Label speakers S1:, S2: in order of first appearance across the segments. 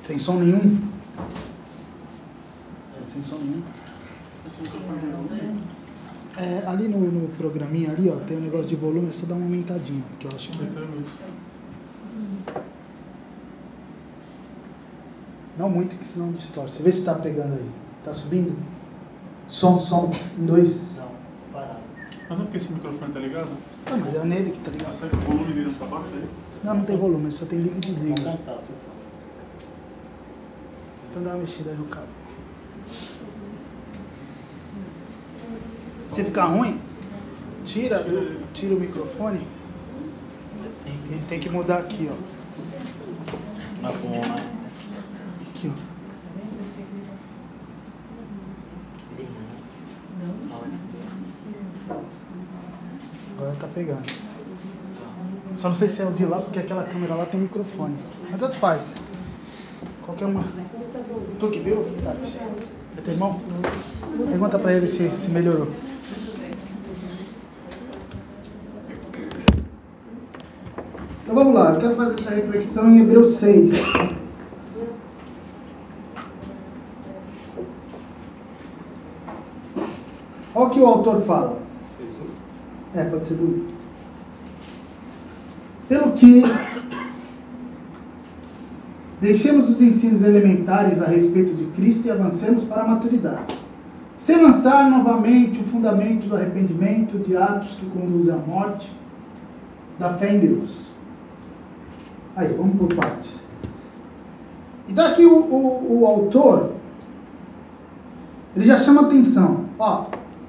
S1: Sem som nenhum? Sem som nenhum. Ali no programinha ali, ó, tem um negócio de volume, é só dar uma aumentadinha, porque eu acho que... Não muito, que senão distorce. Vê se tá pegando aí. Tá subindo? Som, 1, 2.
S2: Não, parado.
S3: Mas não é porque esse microfone tá ligado?
S1: Não, mas é nele que tá ligado.
S3: Será que o volume dele está baixo aí?
S1: Não tem volume, só tem liga e desliga.
S2: Vou contar, por favor.
S1: Então dá uma mexida aí no cabo. Se ficar ruim, tira o microfone.
S2: Assim.
S1: Ele tem que mudar aqui, ó.
S2: Tá bom, né?
S1: Aqui, ó. Agora tá pegando. Só não sei se é o de lá, porque aquela câmera lá tem microfone. Mas tanto faz. Qualquer uma. Tu que viu, Tati? É teu irmão? Pergunta pra ele se melhorou. Então vamos lá, eu quero fazer essa reflexão em Hebreus 6. Olha o que o autor fala. Pode ser do... Pelo que deixemos os ensinos elementares a respeito de Cristo e avancemos para a maturidade, sem lançar novamente o fundamento do arrependimento de atos que conduzem à morte, da fé em Deus. Aí, vamos por partes. Então aqui o autor, ele já chama atenção. Ó,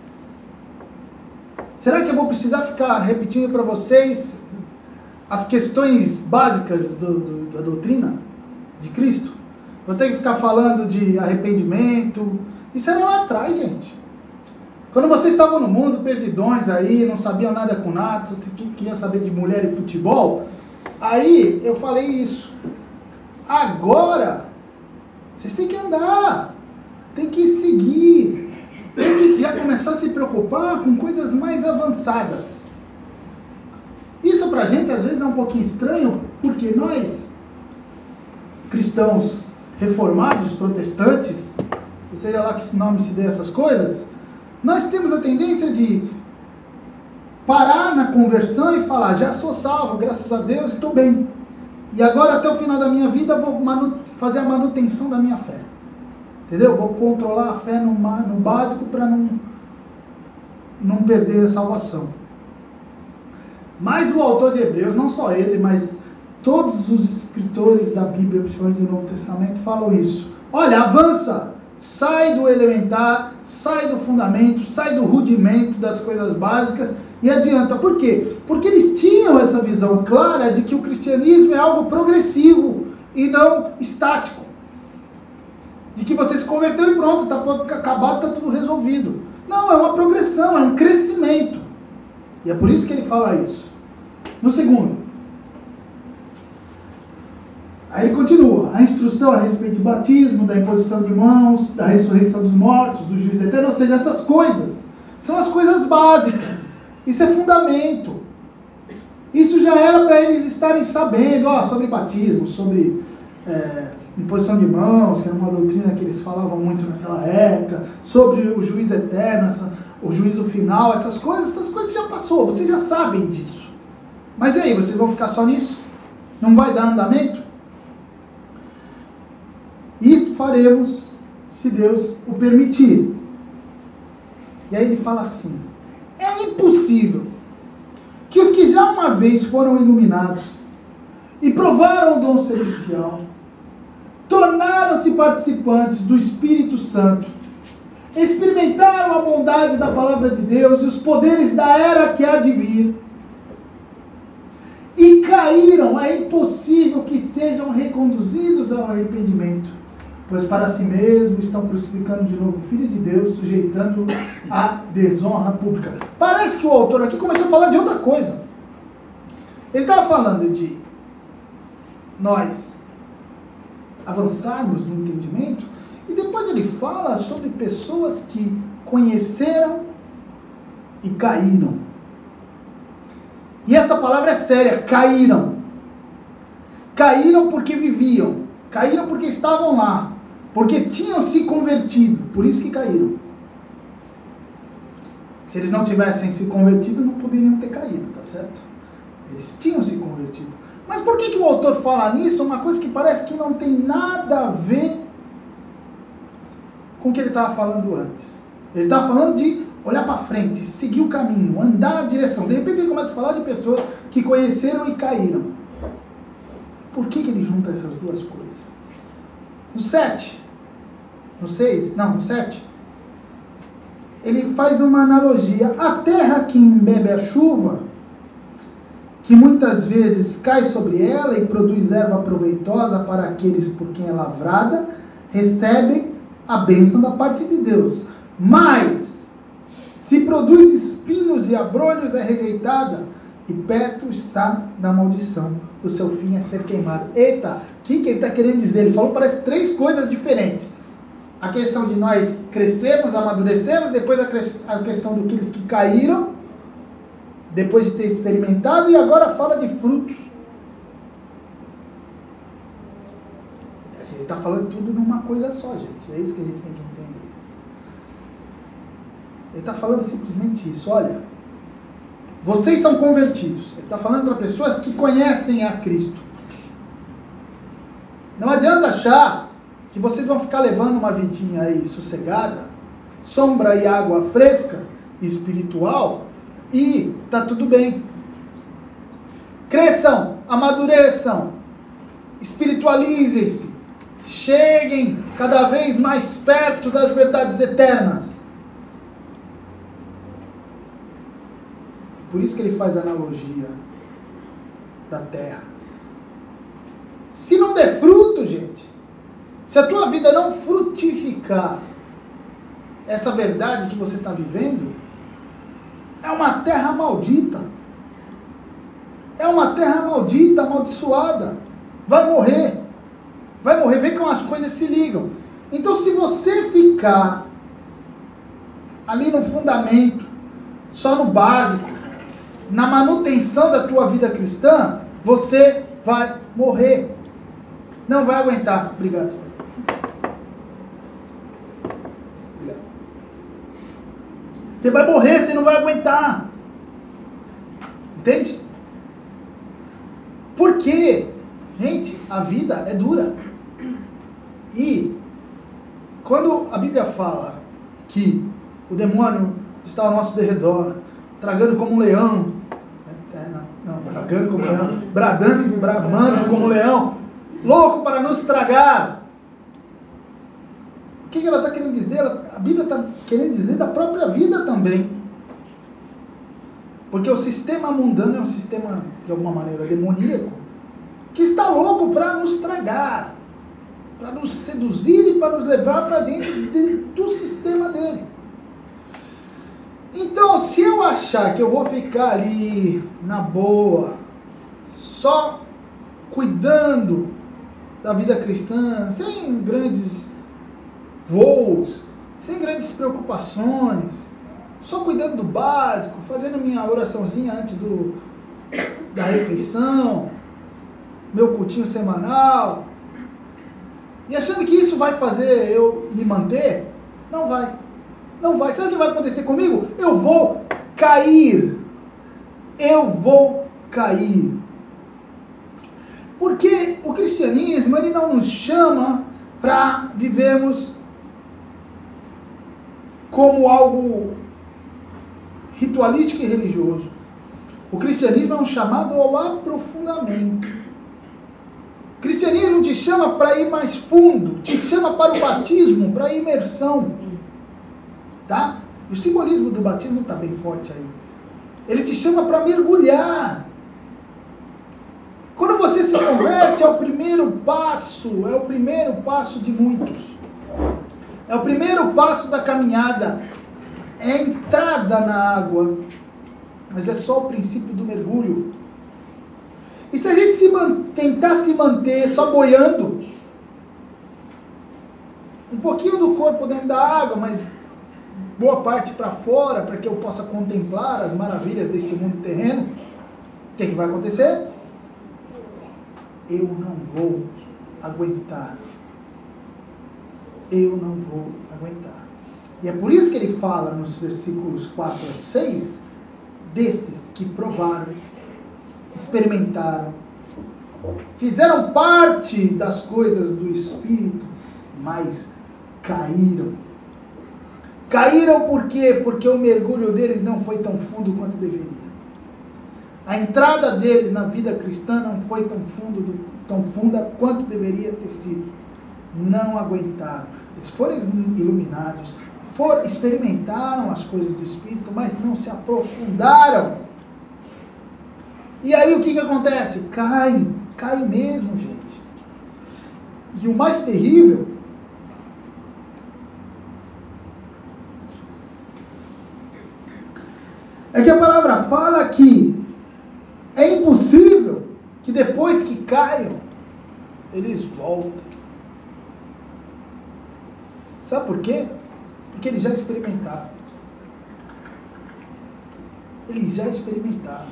S1: será que eu vou precisar ficar repetindo para vocês as questões básicas da doutrina de Cristo? Vou ter que ficar falando de arrependimento. Isso era lá atrás, gente. Quando vocês estavam no mundo, perdidões aí, não sabiam nada com nada, só queriam saber de mulher e futebol, aí eu falei isso. Agora, vocês têm que andar, tem que seguir, tem que já começar a se preocupar com coisas mais avançadas. Isso pra gente às vezes é um pouquinho estranho, porque nós, cristãos reformados, protestantes, seja lá que nome se dê essas coisas, nós temos a tendência de parar na conversão e falar, já sou salvo, graças a Deus, estou bem. E agora até o final da minha vida vou fazer a manutenção da minha fé. Entendeu? Vou controlar a fé no básico para não perder a salvação. Mas o autor de Hebreus, não só ele, mas todos os escritores da Bíblia, principalmente do Novo Testamento, falam isso. Olha, avança, sai do elementar, sai do fundamento, sai do rudimento das coisas básicas e adianta. Por quê? Porque eles tinham essa visão clara de que o cristianismo é algo progressivo e não estático. De que você se converteu e pronto, está acabado, está tudo resolvido. Não, é uma progressão, é um crescimento. E é por isso que ele fala isso. No segundo, aí ele continua, a instrução a respeito do batismo, da imposição de mãos, da ressurreição dos mortos, do juízo eterno, ou seja, essas coisas são as coisas básicas. Isso é fundamento. Isso já era para eles estarem sabendo, sobre batismo, sobre imposição de mãos, que era uma doutrina que eles falavam muito naquela época, sobre o juízo eterno, o juízo final, essas coisas já passou, vocês já sabem disso. Mas e aí, vocês vão ficar só nisso? Não vai dar andamento? Isto faremos se Deus o permitir. E aí ele fala assim, é impossível que os que já uma vez foram iluminados e provaram o dom celestial, tornaram-se participantes do Espírito Santo, experimentaram a bondade da palavra de Deus e os poderes da era que há de vir, e caíram, é impossível que sejam reconduzidos ao arrependimento, pois para si mesmos estão crucificando de novo o Filho de Deus, sujeitando-o à desonra pública. Parece que o autor aqui começou a falar de outra coisa. Ele estava falando de nós avançarmos no entendimento, e depois ele fala sobre pessoas que conheceram e caíram. E essa palavra é séria, caíram. Caíram porque viviam Caíram porque estavam lá. Porque tinham se convertido. Por isso que caíram. Se eles não tivessem se convertido, não poderiam ter caído, tá certo? Eles tinham se convertido. Mas por que o autor fala nisso? Uma coisa que parece que não tem nada a ver com o que ele estava falando antes. Ele estava falando de olhar para frente, seguir o caminho, andar na direção. De repente ele começa a falar de pessoas que conheceram e caíram. Por que ele junta essas duas coisas? No 7, no 6, não, no 7, ele faz uma analogia. A terra que embebe a chuva, que muitas vezes cai sobre ela e produz erva proveitosa para aqueles por quem é lavrada, recebem a bênção da parte de Deus. Mas, se produz espinhos e abrolhos, é rejeitada, e perto está da maldição. O seu fim é ser queimado. Eita, o que ele está querendo dizer? Ele falou, parece 3 coisas diferentes. A questão de nós crescermos, amadurecermos, depois a questão daqueles que caíram, depois de ter experimentado, e agora fala de frutos. Ele está falando tudo numa coisa só, gente. É isso que a gente tem que entender. Ele está falando simplesmente isso. Olha, vocês são convertidos. Ele está falando para pessoas que conhecem a Cristo. Não adianta achar que vocês vão ficar levando uma vidinha aí sossegada, sombra e água fresca e espiritual, e tá tudo bem. Cresçam, amadureçam, espiritualizem-se, cheguem cada vez mais perto das verdades eternas. Por isso que ele faz a analogia da terra. Se não der fruto, gente, se a tua vida não frutificar essa verdade que você está vivendo, é uma terra maldita. É uma terra maldita, amaldiçoada. Vai morrer. Vai morrer. Vê como as coisas se ligam. Então, se você ficar ali no fundamento, só no básico, na manutenção da tua vida cristã, você vai morrer. Não vai aguentar. Obrigado, Steph. Obrigado. Você vai morrer, você não vai aguentar. Entende? Porque, gente, a vida é dura. E quando a Bíblia fala que o demônio está ao nosso derredor, tragando como um leão, tragando como um leão, bramando como um leão, louco para nos tragar. O que ela está querendo dizer? A Bíblia está querendo dizer da própria vida também. Porque o sistema mundano é um sistema, de alguma maneira, demoníaco, que está louco para nos tragar, para nos seduzir e para nos levar para dentro do sistema dele. Então, se eu achar que eu vou ficar ali, na boa, só cuidando da vida cristã, sem grandes voos, sem grandes preocupações, só cuidando do básico, fazendo minha oraçãozinha antes da refeição, meu cultinho semanal, e achando que isso vai fazer eu me manter, não vai. Não vai. Sabe o que vai acontecer comigo? Eu vou cair. Eu vou cair. Porque o cristianismo, ele não nos chama para vivermos como algo ritualístico e religioso. O cristianismo é um chamado ao aprofundamento. O cristianismo te chama para ir mais fundo, te chama para o batismo, para a imersão. Tá? O simbolismo do batismo está bem forte aí. Ele te chama para mergulhar. Quando você se converte, é o primeiro passo de muitos. É o primeiro passo da caminhada. É a entrada na água. Mas é só o princípio do mergulho. E se a gente tentar se manter só boiando, um pouquinho do corpo dentro da água, mas boa parte para fora, para que eu possa contemplar as maravilhas deste mundo terreno, o que vai acontecer? Eu não vou aguentar. Eu não vou aguentar. E é por isso que ele fala nos versículos 4 a 6, desses que provaram, experimentaram, fizeram parte das coisas do Espírito, mas caíram. Caíram por quê? Porque o mergulho deles não foi tão fundo quanto deveria. A entrada deles na vida cristã não foi tão funda quanto deveria ter sido. Não aguentaram. Eles foram iluminados, experimentaram as coisas do Espírito, mas não se aprofundaram. E aí o que acontece? Caem mesmo, gente. E o mais terrível é que a palavra fala que é impossível que depois que caiam, eles voltem. Sabe por quê? Porque eles já experimentaram. Eles já experimentaram.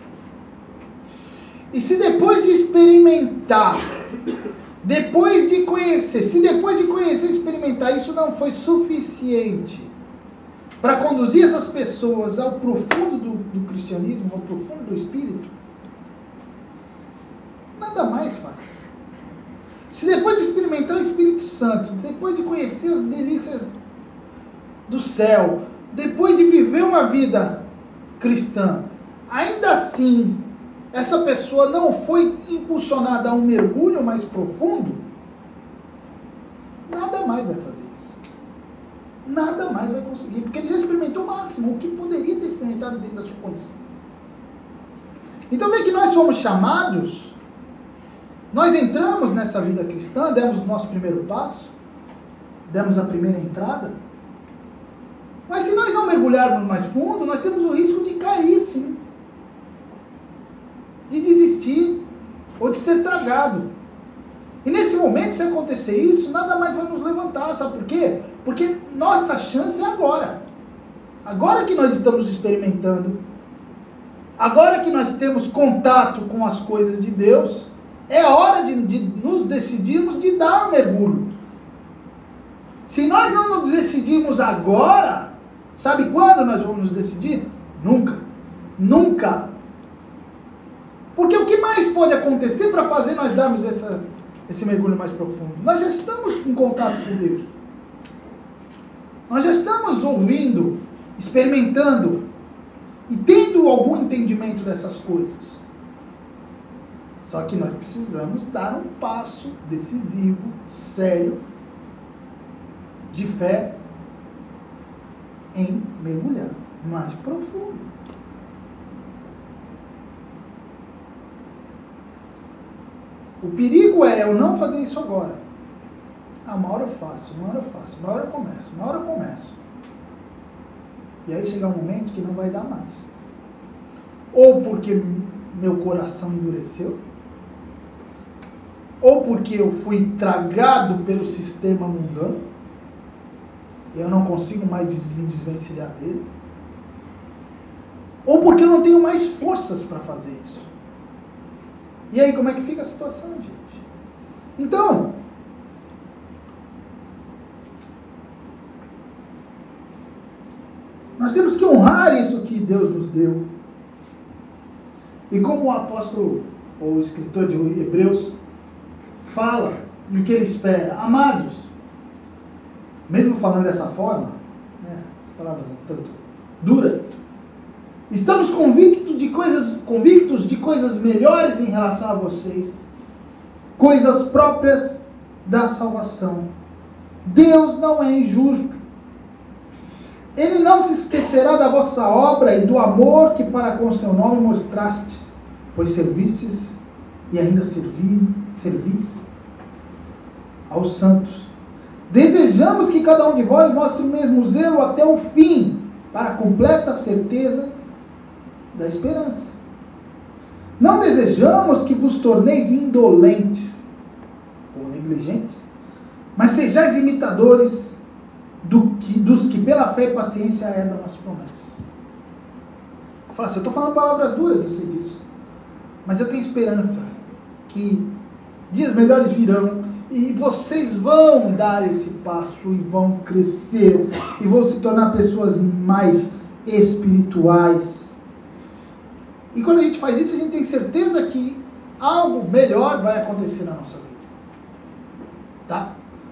S1: E se depois de experimentar, depois de conhecer, e experimentar, isso não foi suficiente para conduzir essas pessoas ao profundo do cristianismo, ao profundo do Espírito, nada mais faz. Se depois de experimentar o Espírito Santo, depois de conhecer as delícias do céu, depois de viver uma vida cristã, ainda assim, essa pessoa não foi impulsionada a um mergulho mais profundo, nada mais vai fazer isso. Nada mais vai conseguir, porque ele já experimentou o máximo, o que poderia ter experimentado dentro da sua condição. Então vê que nós somos chamados, nós entramos nessa vida cristã, demos o nosso primeiro passo, demos a primeira entrada, mas se nós não mergulharmos mais fundo, nós temos o risco de cair, sim. De desistir, ou de ser tragado. E nesse momento, se acontecer isso, nada mais vai nos levantar, sabe por quê? Porque nossa chance é agora. Agora que nós estamos experimentando, agora que nós temos contato com as coisas de Deus, é hora de nos decidirmos de dar um mergulho. Se nós não nos decidirmos agora, sabe quando nós vamos nos decidir? Nunca. Nunca. Porque o que mais pode acontecer para fazer nós darmos esse mergulho mais profundo? Nós já estamos em contato com Deus. Nós já estamos ouvindo, experimentando e tendo algum entendimento dessas coisas. Só que nós precisamos dar um passo decisivo, sério, de fé em mergulhar mais profundo. O perigo é eu não fazer isso agora. Uma hora eu faço, uma hora eu começo. E aí chegar um momento que não vai dar mais. Ou porque meu coração endureceu, ou porque eu fui tragado pelo sistema mundano, e eu não consigo mais me desvencilhar dele, ou porque eu não tenho mais forças para fazer isso. E aí, como é que fica a situação, gente? Então, nós temos que honrar isso que Deus nos deu. E como o apóstolo, ou o escritor de Hebreus, fala e o que ele espera. Amados, mesmo falando dessa forma, né, as palavras um tanto duras, estamos convictos de coisas melhores em relação a vocês, coisas próprias da salvação. Deus não é injusto. Ele não se esquecerá da vossa obra e do amor que para com seu nome mostrastes, pois servistes e ainda servis aos santos. Desejamos que cada um de vós mostre o mesmo zelo até o fim, para a completa certeza da esperança. Não desejamos que vos torneis indolentes ou negligentes, mas sejais imitadores dos que pela fé e paciência herdam as promessas. Eu falo assim, eu estou falando palavras duras, eu sei disso, mas eu tenho esperança que Dias melhores virão. E vocês vão dar esse passo e vão crescer. E vão se tornar pessoas mais espirituais. E quando a gente faz isso, a gente tem certeza que algo melhor vai acontecer na nossa vida. Tá?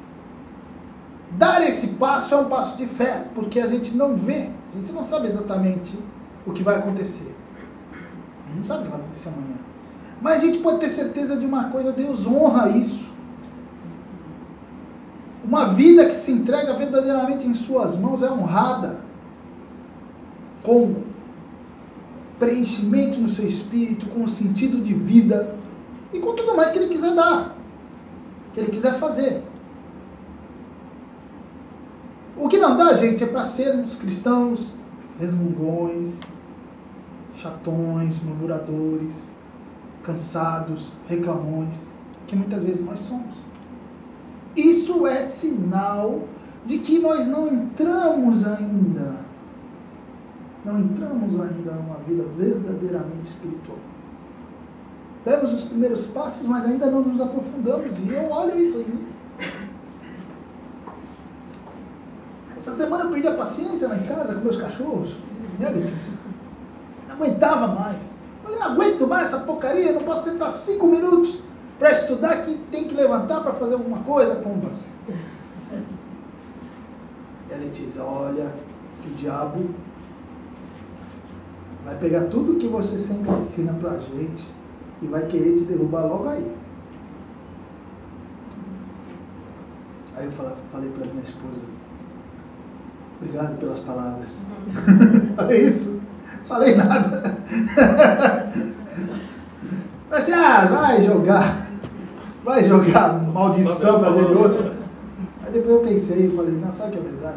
S1: Dar esse passo é um passo de fé, porque a gente não vê, a gente não sabe exatamente o que vai acontecer. A gente não sabe o que vai acontecer amanhã. Mas a gente pode ter certeza de uma coisa, Deus honra isso. Uma vida que se entrega verdadeiramente em suas mãos é honrada, com preenchimento no seu espírito, com sentido de vida e com tudo mais que Ele quiser dar, que Ele quiser fazer. O que não dá, gente, é para sermos cristãos resmungões, chatões, murmuradores, cansados, reclamões, que muitas vezes nós somos. Isso é sinal de que nós não entramos ainda numa vida verdadeiramente espiritual. Demos os primeiros passos, mas ainda não nos aprofundamos, e eu olho isso em mim. Essa semana eu perdi a paciência lá em casa com meus cachorros. Não aguentava mais. Eu não aguento mais essa porcaria, não posso sentar 5 minutos para estudar, que tem que levantar para fazer alguma coisa, pombas. E a Letícia, olha, que o diabo vai pegar tudo que você sempre ensina pra gente e vai querer te derrubar logo aí. Aí eu falei pra minha esposa, obrigado pelas palavras. Falei isso? Falei nada. Falei assim, vai jogar maldição na vida de outro. Aí depois eu pensei e falei, não, sabe o que é verdade?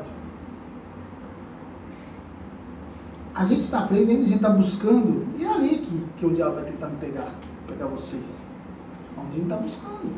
S1: A gente está aprendendo, a gente está buscando, e é ali que o diabo vai tentar me pegar vocês. Onde a gente está buscando.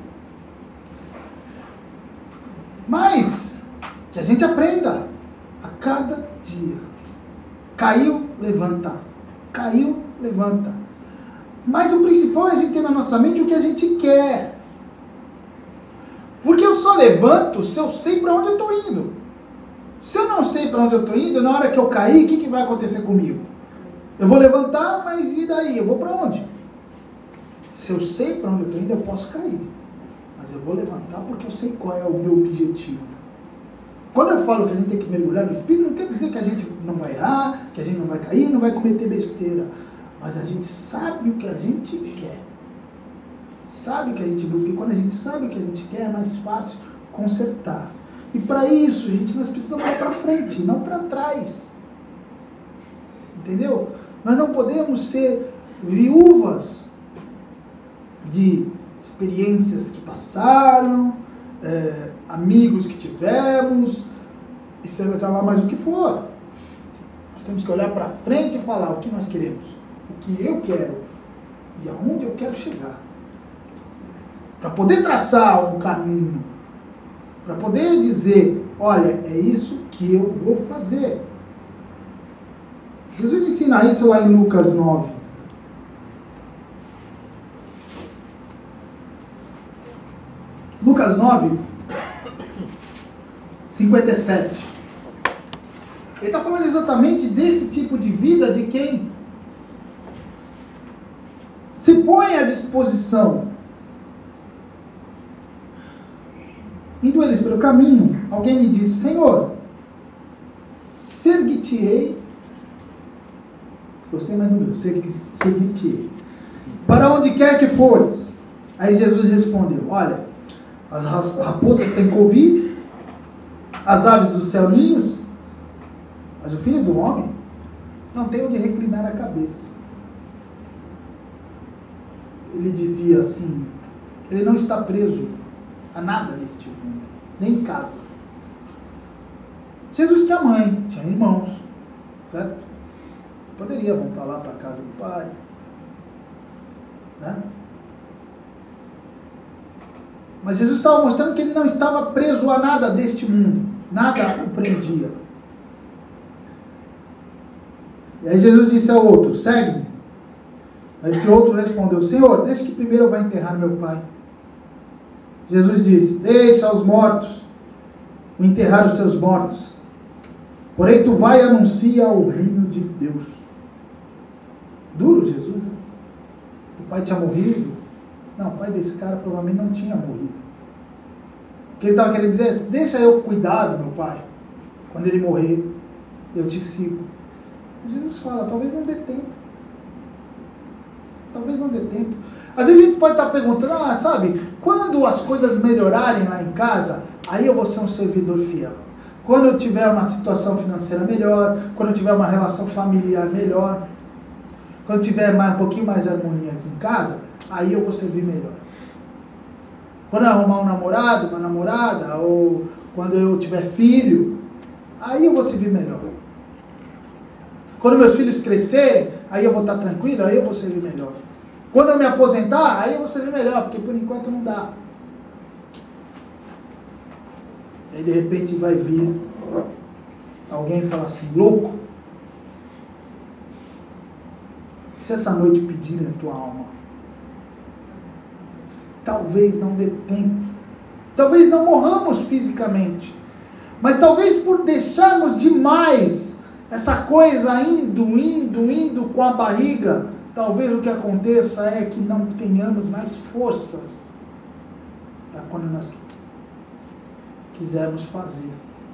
S1: Mas, que a gente aprenda a cada dia. Caiu, levanta. Caiu, levanta. Mas o principal é a gente ter na nossa mente o que a gente quer. Porque eu só levanto se eu sei para onde eu estou indo. Se eu não sei para onde eu estou indo, na hora que eu cair, o que vai acontecer comigo? Eu vou levantar, mas e daí? Eu vou para onde? Se eu sei para onde eu estou indo, eu posso cair. Mas eu vou levantar porque eu sei qual é o meu objetivo. Quando eu falo que a gente tem que mergulhar no Espírito, não quer dizer que a gente não vai errar, que a gente não vai cair, não vai cometer besteira. Mas a gente sabe o que a gente quer. Sabe o que a gente busca. E quando a gente sabe o que a gente quer, é mais fácil consertar. E para isso, gente, nós precisamos ir para frente, não para trás. Entendeu? Nós não podemos ser viúvas de experiências que passaram, amigos que tivemos, e seja lá mais o que for. Nós temos que olhar para frente e falar o que nós queremos, o que eu quero e aonde eu quero chegar. Para poder traçar um caminho, para poder dizer, olha, é isso que eu vou fazer. Jesus ensina isso lá em Lucas 9. Lucas 9, 57. Ele está falando exatamente desse tipo de vida de quem se põe à disposição. Indo eles pelo caminho, alguém lhe disse, Senhor, seguir-te-ei, gostei mais do meu, seguir-te-ei, para onde quer que fores. Aí Jesus respondeu, olha, as raposas têm covis, as aves do céu ninhos, mas o filho do homem não tem onde reclinar a cabeça. Ele dizia assim, ele não está preso a nada neste mundo, nem em casa. Jesus tinha mãe, tinha irmãos, certo? Poderia voltar lá para a casa do pai, né? Mas Jesus estava mostrando que ele não estava preso a nada deste mundo, nada o prendia. E aí Jesus disse ao outro, segue-me. Mas esse outro respondeu, Senhor, deixe que primeiro eu vá enterrar meu pai. Jesus disse: deixa os mortos enterrar os seus mortos, porém tu vai e anuncia o reino de Deus. Duro, Jesus, né? O pai tinha morrido? Não, o pai desse cara provavelmente não tinha morrido. O que ele estava querendo dizer? Deixa eu cuidar do meu pai. Quando ele morrer, eu te sigo. Jesus fala, talvez não dê tempo. Talvez não dê tempo. Às vezes a gente pode estar perguntando, sabe, quando as coisas melhorarem lá em casa, aí eu vou ser um servidor fiel. Quando eu tiver uma situação financeira melhor, quando eu tiver uma relação familiar melhor, quando eu tiver um pouquinho mais de harmonia aqui em casa, aí eu vou servir melhor. Quando eu arrumar um namorado, uma namorada, ou quando eu tiver filho, aí eu vou servir melhor. Quando meus filhos crescerem, aí eu vou estar tranquilo, aí eu vou servir melhor. Quando eu me aposentar, aí eu vou servir melhor, porque por enquanto não dá. Aí de repente vai vir alguém e falar assim, louco, se essa noite pedirem a tua alma, talvez não dê tempo, talvez não morramos fisicamente, mas talvez por deixarmos demais essa coisa indo com a barriga, talvez o que aconteça é que não tenhamos mais forças para quando nós quisermos fazer.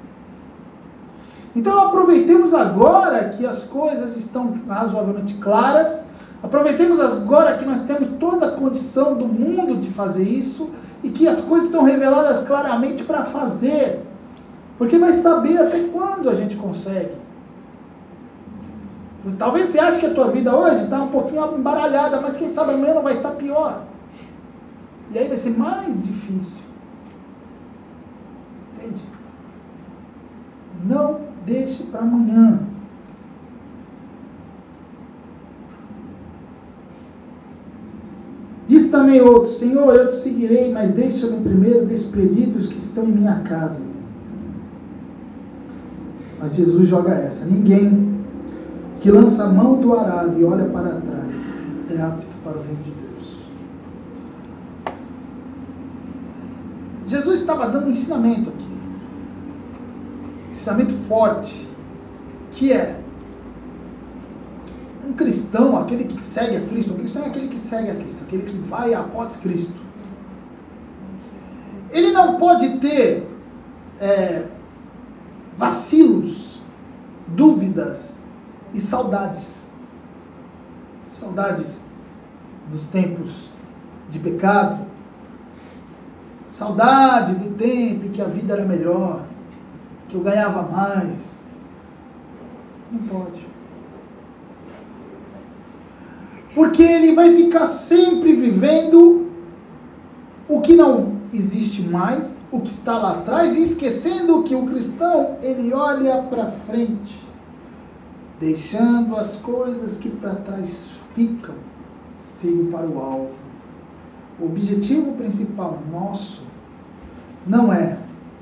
S1: Então aproveitemos agora que as coisas estão razoavelmente claras, aproveitemos agora que nós temos toda a condição do mundo de fazer isso e que as coisas estão reveladas claramente para fazer, porque vai saber até quando a gente consegue. Talvez você ache que a tua vida hoje está um pouquinho embaralhada, mas quem sabe amanhã não vai estar pior. E aí vai ser mais difícil. Entende? Não deixe para amanhã. Diz também outro, Senhor, eu te seguirei, mas deixa-me primeiro despedir dos que estão em minha casa. Mas Jesus joga essa. Ninguém que lança a mão do arado e olha para trás é apto para o reino de Deus. Jesus estava dando um ensinamento aqui. Ensinamento forte. Que é um cristão, aquele que segue a Cristo. O cristão é aquele que segue a Cristo, aquele que vai após Cristo. Ele não pode ter vacilos, dúvidas e saudades. Saudades dos tempos de pecado. Saudade do tempo em que a vida era melhor, que eu ganhava mais. Não pode. Porque ele vai ficar sempre vivendo o que não existe mais, o que está lá atrás, e esquecendo que o cristão, ele olha para frente, deixando as coisas que para trás ficam, seguem para o alvo. O objetivo principal nosso não é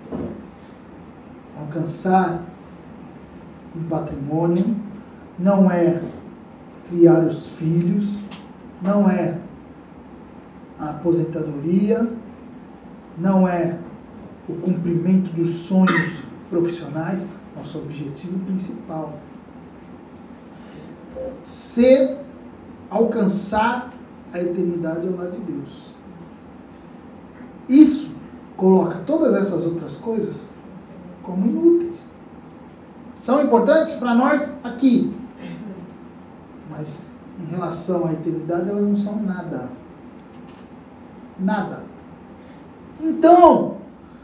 S1: alcançar um patrimônio, não é criar os filhos, não é a aposentadoria, não é o cumprimento dos sonhos profissionais. Nosso objetivo principal ser, alcançar a eternidade ao lado de Deus. Isso coloca todas essas outras coisas como inúteis. São importantes para nós aqui, mas em relação à eternidade elas não são nada. Nada. Então,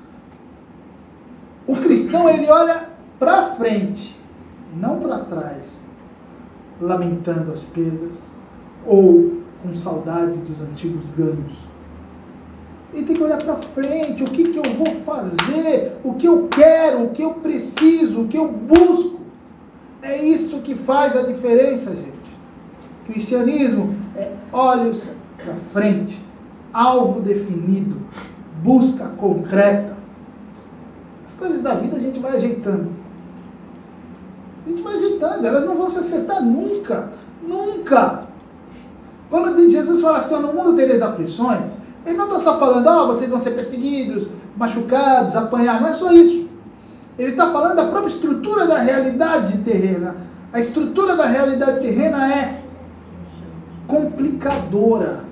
S1: o cristão, ele olha para frente, não para trás, lamentando as perdas ou com saudade dos antigos ganhos. Ele tem que olhar para frente, o que eu vou fazer, o que eu quero, o que eu preciso, o que eu busco. É isso que faz a diferença, gente. Cristianismo é olhos para frente, alvo definido, busca concreta. As coisas da vida a gente vai ajeitando. A gente vai ajeitando, elas não vão se acertar nunca. Nunca. Quando Jesus fala assim, no mundo tereis aflições, Ele não está só falando, vocês vão ser perseguidos, machucados, apanhar. Não é só isso. Ele está falando da própria estrutura da realidade terrena. A estrutura da realidade terrena é complicadora.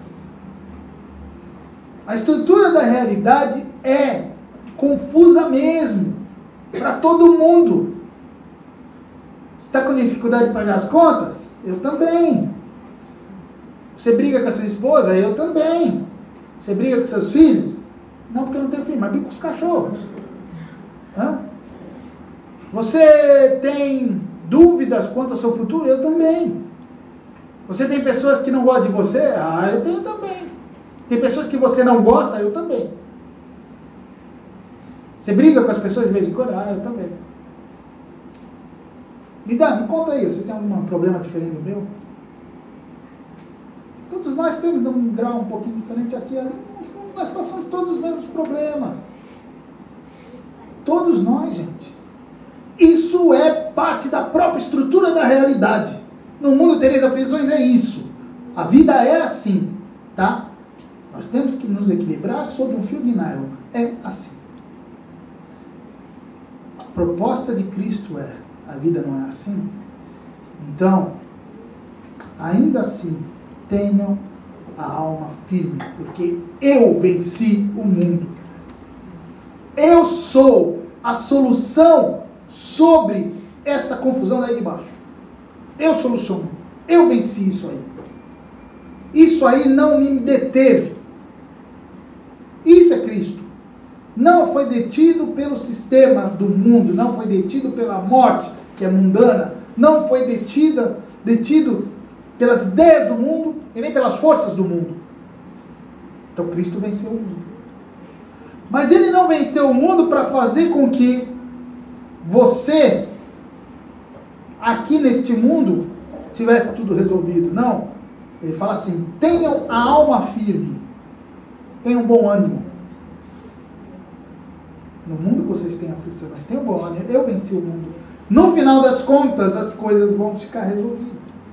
S1: A estrutura da realidade é confusa mesmo. Para todo mundo. Você está com dificuldade de pagar as contas? Eu também. Você briga com a sua esposa? Eu também. Você briga com seus filhos? Não, porque eu não tenho filho, mas briga com os cachorros. Hã? Você tem dúvidas quanto ao seu futuro? Eu também. Você tem pessoas que não gostam de você? Eu tenho também. Tem pessoas que você não gosta? Eu também. Você briga com as pessoas de vez em quando? Eu também. Me conta aí, você tem algum problema diferente do meu? Todos nós temos um grau um pouquinho diferente aqui e ali. No fundo, nós passamos todos os mesmos problemas. Todos nós, gente. Isso é parte da própria estrutura da realidade. No mundo tereis aflições, é isso. A vida é assim, tá? Nós temos que nos equilibrar sobre um fio de nylon. É assim. A proposta de Cristo é: a vida não é assim? Então, ainda assim, tenham a alma firme, porque eu venci o mundo. Eu sou a solução sobre essa confusão aí de baixo. Eu soluciono. Eu venci isso aí. Isso aí não me deteve. Isso é Cristo. Não foi detido pelo sistema do mundo, não foi detido pela morte, que é mundana, não foi detido pelas ideias do mundo e nem pelas forças do mundo. Então Cristo venceu o mundo. Mas ele não venceu o mundo para fazer com que você, aqui neste mundo, tivesse tudo resolvido. Não. Ele fala assim: tenham a alma firme, tenham bom ânimo. No mundo vocês têm aflição, mas tenham bom ânimo. Eu venci o mundo. No final das contas, as coisas vão ficar resolvidas.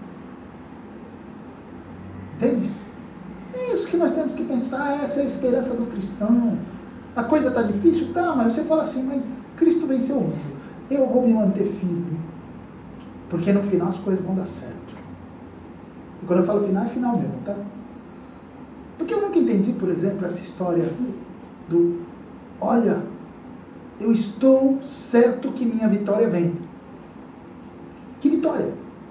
S1: Entende? É isso que nós temos que pensar. Essa é a esperança do cristão. A coisa está difícil? Tá, mas você fala assim: mas Cristo venceu o mundo. Eu vou me manter firme. Porque no final as coisas vão dar certo. E quando eu falo final, é final mesmo, tá? Porque eu nunca entendi, por exemplo, essa história do: olha, eu estou certo que minha vitória vem. Que vitória?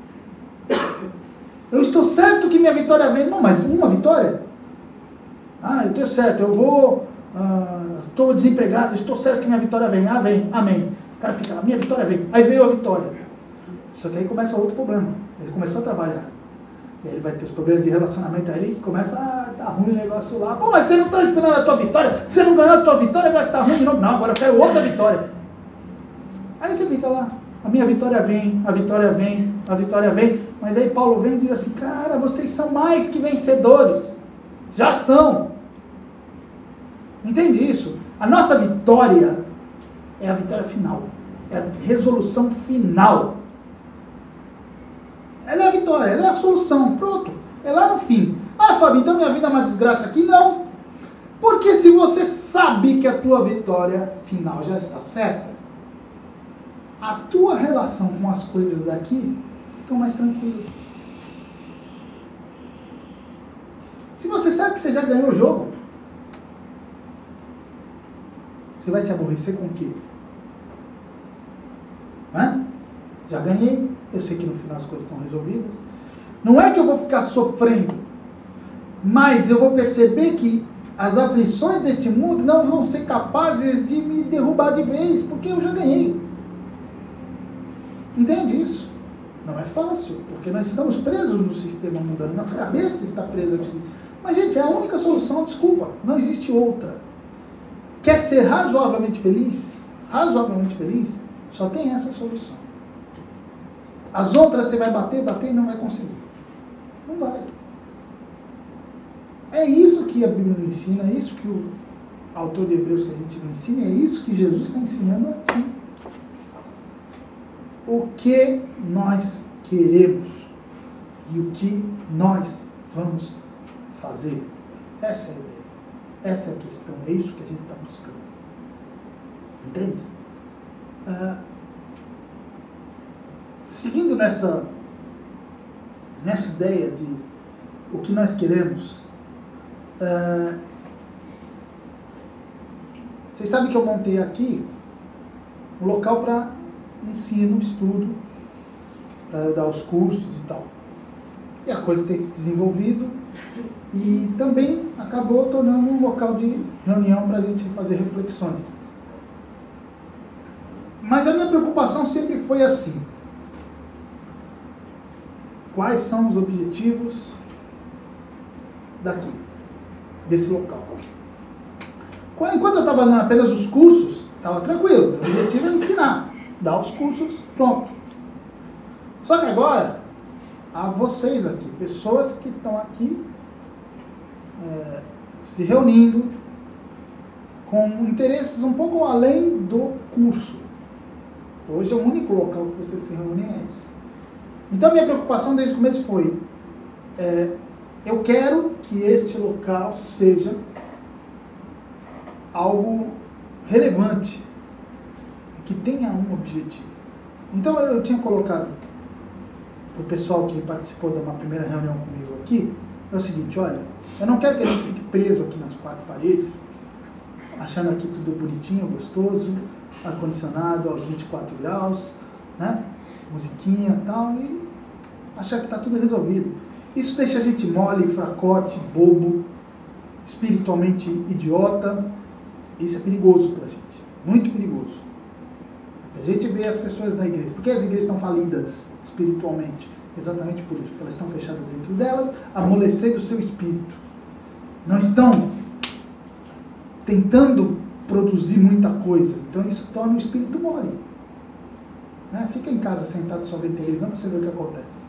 S1: Eu estou certo que minha vitória vem. Não, mas uma vitória? Eu estou certo, eu vou... estou desempregado, estou certo que minha vitória vem. Vem, amém. O cara fica lá, minha vitória vem. Aí veio a vitória. Só que aí começa outro problema. Ele começou a trabalhar. E aí ele vai ter os problemas de relacionamento aí, que começa, tá ruim o negócio lá. Pô, mas você não está esperando a tua vitória? Você não ganhou a tua vitória, agora tá ruim de novo. Não, agora eu quero outra vitória. Aí você fica lá, a minha vitória vem, a vitória vem, a vitória vem. Mas aí Paulo vem e diz assim: cara, vocês são mais que vencedores. Já são. Entende isso? A nossa vitória é a vitória final. É a resolução final. Ela é a vitória, ela é a solução. Pronto. É lá no fim. Fábio, então minha vida é uma desgraça aqui? Não. Porque se você sabe que a tua vitória final já está certa, a tua relação com as coisas daqui ficam mais tranquilas. Se você sabe que você já ganhou o jogo, você vai se aborrecer com o quê? Já ganhei, eu sei que no final as coisas estão resolvidas. Não é que eu vou ficar sofrendo, mas eu vou perceber que as aflições deste mundo não vão ser capazes de me derrubar de vez, porque eu já ganhei. Entende isso? Não é fácil, porque nós estamos presos no sistema mundano, nossa cabeça está presa aqui. Mas, gente, é a única solução, desculpa, não existe outra. Quer ser razoavelmente feliz? Razoavelmente feliz? Só tem essa solução. As outras você vai bater e não vai conseguir. Não vai. É isso que a Bíblia nos ensina, é isso que o autor de Hebreus que a gente nos ensina, é isso que Jesus está ensinando aqui. O que nós queremos e o que nós vamos fazer. Essa é a ideia. Essa é a questão, é isso que a gente está buscando. Entende? Seguindo nessa ideia de o que nós queremos, vocês sabem que eu montei aqui um local para ensino, estudo, para eu dar os cursos e tal. E a coisa tem se desenvolvido e também acabou tornando um local de reunião para a gente fazer reflexões. Mas a minha preocupação sempre foi assim: quais são os objetivos daqui, desse local? Enquanto eu estava dando apenas os cursos, estava tranquilo. O objetivo é ensinar, dar os cursos, pronto. Só que agora, há vocês aqui, pessoas que estão aqui se reunindo com interesses um pouco além do curso. Hoje é o único local que vocês se reúnem é esse. Então, minha preocupação desde o começo foi, eu quero que este local seja algo relevante, que tenha um objetivo. Então, eu tinha colocado para o pessoal que participou de uma primeira reunião comigo aqui, é o seguinte: olha, eu não quero que a gente fique preso aqui nas quatro paredes, achando aqui tudo bonitinho, gostoso, ar-condicionado aos 24 graus, né? Musiquinha e tal, e achar que está tudo resolvido. Isso deixa a gente mole, fracote, bobo, espiritualmente idiota. Isso é perigoso para a gente, muito perigoso. A gente vê as pessoas na igreja. Por que as igrejas estão falidas espiritualmente? Exatamente por isso, porque elas estão fechadas dentro delas, amolecendo o seu espírito. Não estão tentando produzir muita coisa. Então isso torna o espírito mole. Né? Fica em casa sentado só vendo televisão para você ver o que acontece.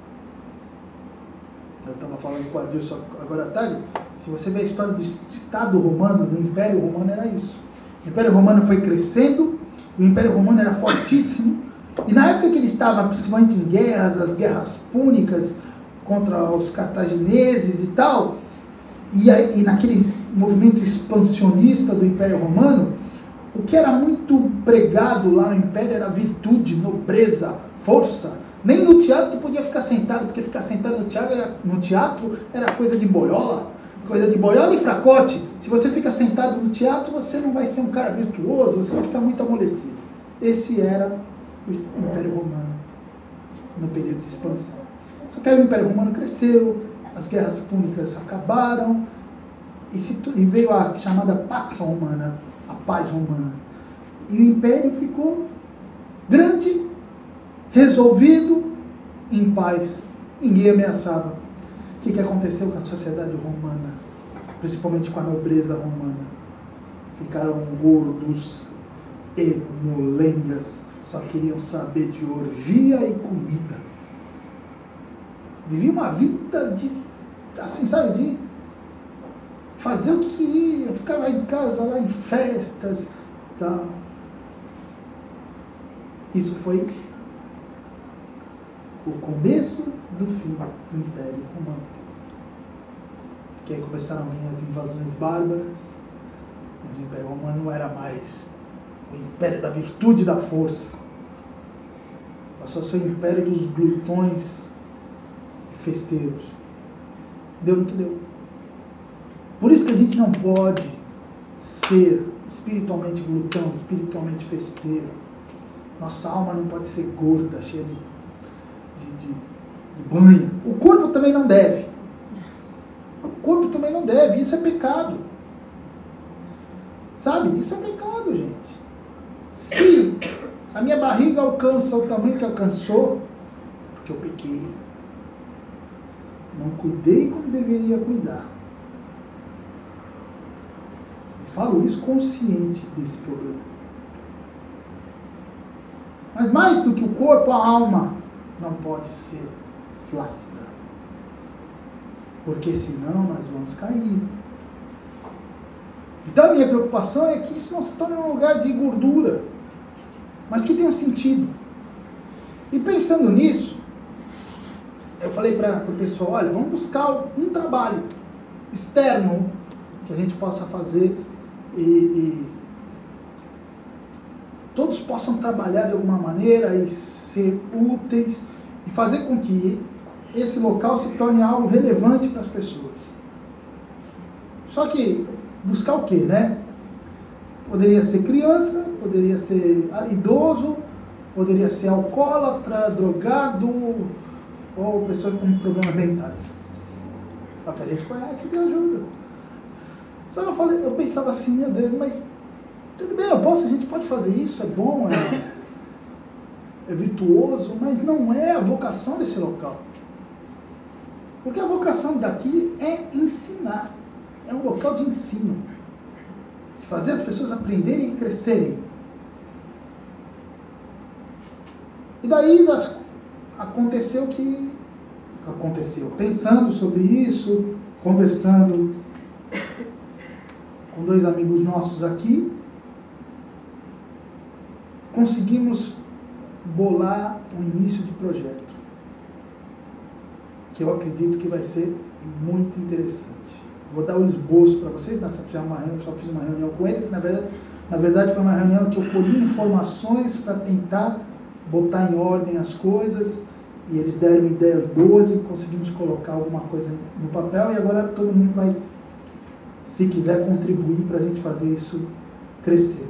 S1: Eu estava falando com a Adilson agora à tarde. Se você vê a história do Estado Romano, do Império Romano, era isso. O Império Romano foi crescendo, o Império Romano era fortíssimo, e na época que ele estava principalmente em guerras, as guerras púnicas contra os cartagineses e tal, e naquele movimento expansionista do Império Romano, o que era muito pregado lá no Império era virtude, nobreza, força. Nem no teatro tu podia ficar sentado, porque ficar sentado no teatro era coisa de boiola e fracote. Se você fica sentado no teatro, você não vai ser um cara virtuoso, você vai ficar muito amolecido. Esse era o Império Romano no período de expansão. Só que aí o Império Romano cresceu, as guerras púnicas acabaram, e veio a chamada Pax Romana, a paz romana. E o Império ficou grande, resolvido, em paz. Ninguém ameaçava. O que aconteceu com a sociedade romana? Principalmente com a nobreza romana. Ficaram gordos e molengas. Só queriam saber de orgia e comida. Viviam uma vida de, assim, sabe, de fazer o que queriam. Ficar lá em casa, lá em festas, tal. Isso foi o começo do fim do Império Romano. Que aí começaram a vir as invasões bárbaras, mas o Império Romano não era mais o Império da virtude e da força. Passou a ser o Império dos glutões e festeiros. Deu no que deu. Por isso que a gente não pode ser espiritualmente glutão, espiritualmente festeiro. Nossa alma não pode ser gorda, cheia de banha. O corpo também não deve. O corpo também não deve. Isso é pecado. Sabe? Isso é pecado, gente. Se a minha barriga alcança o tamanho que alcançou, é porque eu pequei. Não cuidei como deveria cuidar. E falo isso consciente desse problema. Mas mais do que o corpo, a alma não pode ser flácida. Porque senão nós vamos cair. Então a minha preocupação é que isso não se torne um lugar de gordura, mas que tenha um sentido. E pensando nisso, eu falei para o pessoal: olha, vamos buscar um trabalho externo, que a gente possa fazer e todos possam trabalhar de alguma maneira e ser úteis e fazer com que esse local se torne algo relevante para as pessoas. Só que buscar o quê, né? Poderia ser criança, poderia ser idoso, poderia ser alcoólatra, drogado ou pessoa com problemas mentais. Só que a gente conhece e ajuda. Só que eu pensava assim, meu Deus, mas tudo bem, a gente pode fazer isso, é bom, é virtuoso, mas não é a vocação desse local. Porque a vocação daqui é ensinar. É um local de ensino. De fazer as pessoas aprenderem e crescerem. E daí aconteceu. Pensando sobre isso, conversando com 2 amigos nossos aqui, conseguimos bolar um início de projeto, que eu acredito que vai ser muito interessante. Vou dar o esboço para vocês, nós só fiz uma reunião com eles, na verdade foi uma reunião que eu colhi informações para tentar botar em ordem as coisas, e eles deram ideias boas e conseguimos colocar alguma coisa no papel, e agora todo mundo vai, se quiser, contribuir para a gente fazer isso crescer.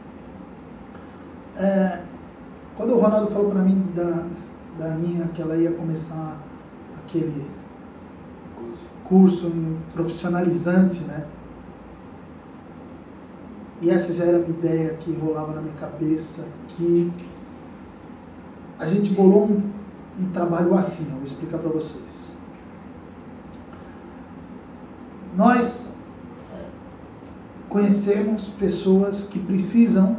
S1: Quando o Ronaldo falou para mim da Aninha que ela ia começar aquele curso profissionalizante, né? E essa já era uma ideia que rolava na minha cabeça, que a gente bolou um trabalho assim, eu vou explicar para vocês. Nós conhecemos pessoas que precisam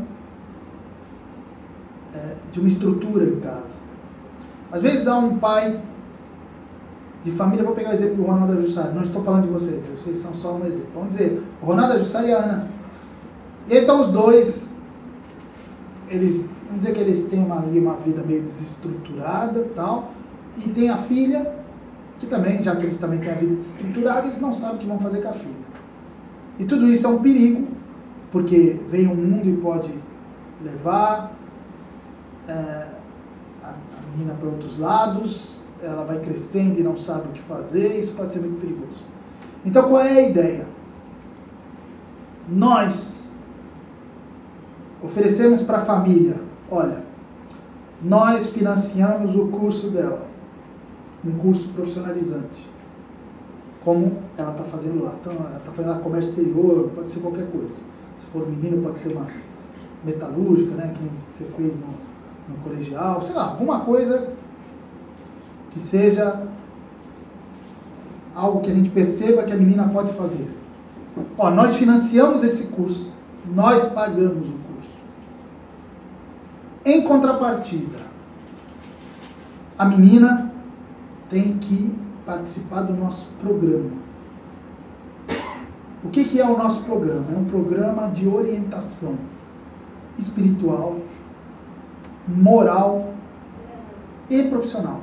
S1: de uma estrutura em casa. Às vezes há um pai de família, vou pegar o exemplo do Ronaldo da Jussara, não estou falando de vocês são só um exemplo. Vamos dizer, o Ronaldo da Jussara e a Ana. E aí estão os dois, vamos dizer que eles têm uma vida meio desestruturada e tal, e tem a filha, que também, já que eles também têm a vida desestruturada, eles não sabem o que vão fazer com a filha. E tudo isso é um perigo, porque vem o mundo e pode levar a menina para outros lados, ela vai crescendo e não sabe o que fazer, isso pode ser muito perigoso. Então, qual é a ideia? Nós oferecemos para a família, olha, nós financiamos o curso dela, um curso profissionalizante, como ela está fazendo lá. Então, ela está fazendo comércio exterior, pode ser qualquer coisa. Se for menino, pode ser uma metalúrgica, né, que você fez no colegial, sei lá, alguma coisa que seja algo que a gente perceba que a menina pode fazer. Nós financiamos esse curso, nós pagamos o curso. Em contrapartida, a menina tem que participar do nosso programa. O que é o nosso programa? É um programa de orientação espiritual, moral e profissional.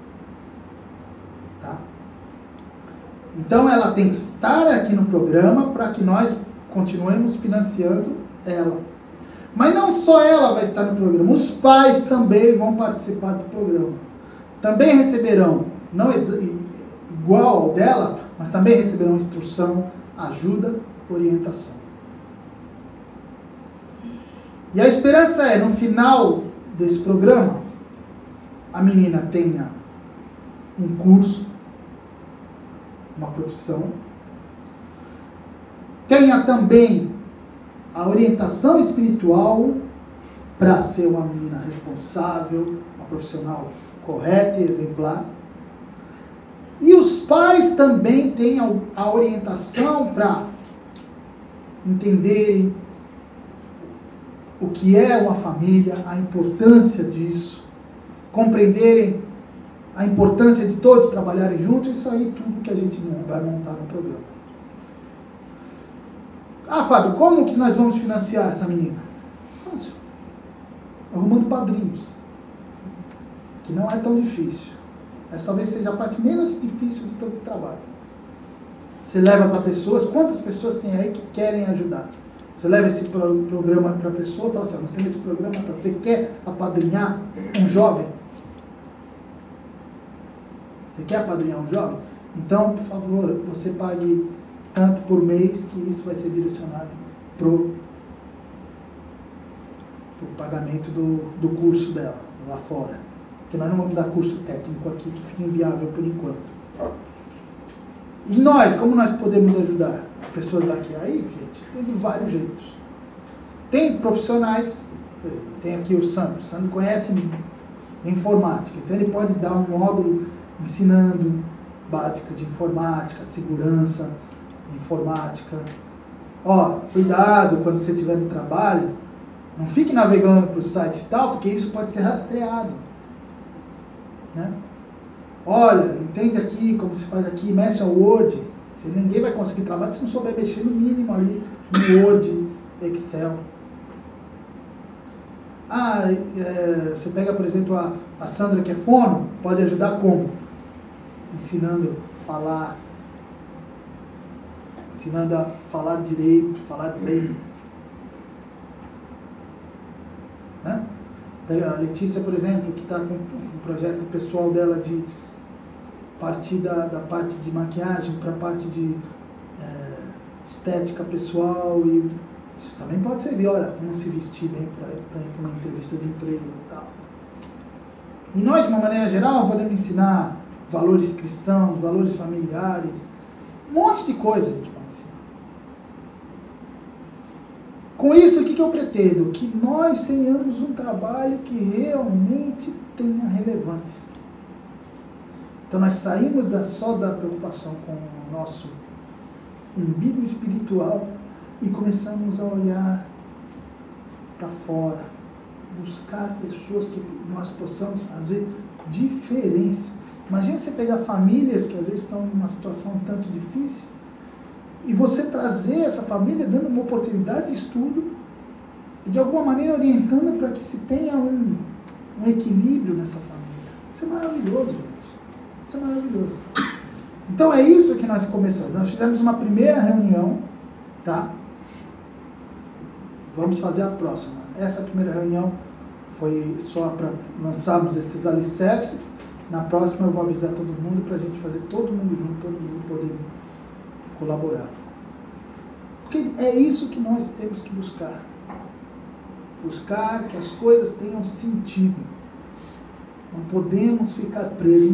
S1: Tá? Então ela tem que estar aqui no programa para que nós continuemos financiando ela. Mas não só ela vai estar no programa, os pais também vão participar do programa. Também receberão, não igual ao dela, mas também receberão instrução, ajuda, orientação. E a esperança é, no final desse programa, a menina tenha um curso, uma profissão, tenha também a orientação espiritual para ser uma menina responsável, uma profissional correta e exemplar. E os pais também tenham a orientação para entenderem o que é uma família, a importância disso, compreenderem a importância de todos trabalharem juntos, isso aí tudo que a gente vai montar no programa. Fábio, como que nós vamos financiar essa menina? Fácil. Arrumando padrinhos. Que não é tão difícil. Essa talvez seja a parte menos difícil de todo o trabalho. Você leva para pessoas, quantas pessoas tem aí que querem ajudar? Você leva esse programa para a pessoa e fala assim, nós temos esse programa, tá? Você quer apadrinhar um jovem? Você quer apadrinhar um jovem? Então, por favor, você pague tanto por mês que isso vai ser direcionado para o pagamento do curso dela, lá fora. Porque nós não vamos dar curso técnico aqui, que fica inviável por enquanto. E nós, como nós podemos ajudar as pessoas daqui? Aí, gente, tem de vários jeitos. Tem profissionais, por exemplo, tem aqui o Sandro. O Sandro conhece informática, então ele pode dar um módulo ensinando básica de informática, segurança, informática. Ó, cuidado quando você estiver no trabalho, não fique navegando para os sites e tal, porque isso pode ser rastreado. Né? Olha, entende aqui como se faz aqui, mexe ao Word. Ninguém vai conseguir trabalhar se não souber mexer no mínimo ali no Word, Excel. Você pega, por exemplo, a Sandra, que é fono, pode ajudar como? Ensinando a falar, ensinando a falar direito, falar bem. Né? Pega a Letícia, por exemplo, que está com um projeto pessoal dela de partir da parte de maquiagem para a parte de estética pessoal, e isso também pode servir, olha, como se vestir bem para ir para uma entrevista de emprego e tal. E nós, de uma maneira geral, podemos ensinar valores cristãos, valores familiares, um monte de coisa a gente pode ensinar. Com isso, o que eu pretendo? Que nós tenhamos um trabalho que realmente tenha relevância. Então nós saímos só da preocupação com o nosso umbigo espiritual e começamos a olhar para fora, buscar pessoas que nós possamos fazer diferença. Imagina você pegar famílias que às vezes estão numa situação um tanto difícil e você trazer essa família dando uma oportunidade de estudo e de alguma maneira orientando para que se tenha um equilíbrio nessa família. Isso é maravilhoso, gente. Isso é maravilhoso. Então é isso que nós começamos. Nós fizemos uma primeira reunião, tá? Vamos fazer a próxima. Essa primeira reunião foi só para lançarmos esses alicerces. Na próxima eu vou avisar todo mundo para a gente fazer todo mundo junto, todo mundo poder colaborar. Porque é isso que nós temos que buscar. Buscar que as coisas tenham sentido. Não podemos ficar presos.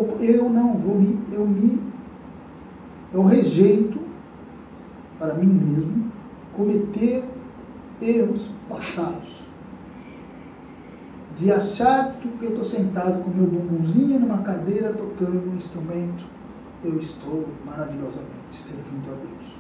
S1: Eu rejeito para mim mesmo cometer erros passados. De achar que porque eu estou sentado com meu bumbumzinho numa cadeira tocando um instrumento, eu estou maravilhosamente servindo a Deus.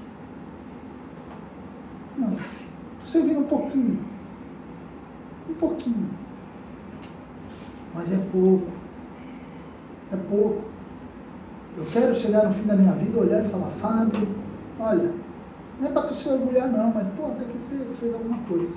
S1: Não, estou servindo um pouquinho. Um pouquinho. Mas é pouco. É pouco. Eu quero chegar no fim da minha vida, olhar e falar, Fábio, olha, não é para tu se orgulhar não, mas pô, até que você fez alguma coisa.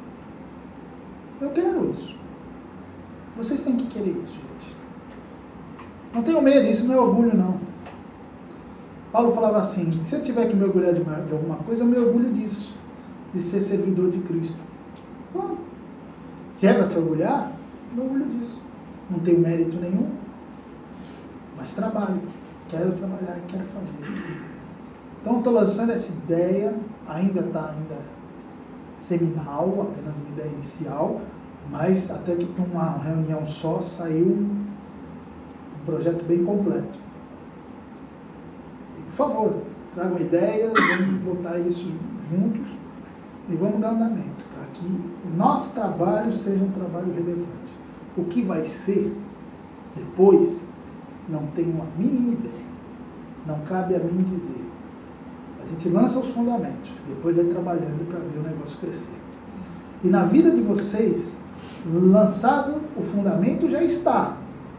S1: Eu quero isso. Vocês têm que querer isso, gente. Não tenham medo, isso não é orgulho não. Paulo falava assim, se eu tiver que me orgulhar de alguma coisa, eu me orgulho disso, de ser servidor de Cristo. Bom, se é para se orgulhar, eu me orgulho disso. Não tenho mérito nenhum, mas trabalho. Quero trabalhar e quero fazer. Então, estou lançando essa ideia, ainda está seminal, apenas uma ideia inicial, mas até que para uma reunião só saiu um projeto bem completo. E, por favor, tragam ideias, vamos botar isso juntos e vamos dar andamento, para que o nosso trabalho seja um trabalho relevante. O que vai ser depois, não tenho a mínima ideia. Não cabe a mim dizer. A gente lança os fundamentos, depois vai trabalhando para ver o negócio crescer. E na vida de vocês, lançado o fundamento já está.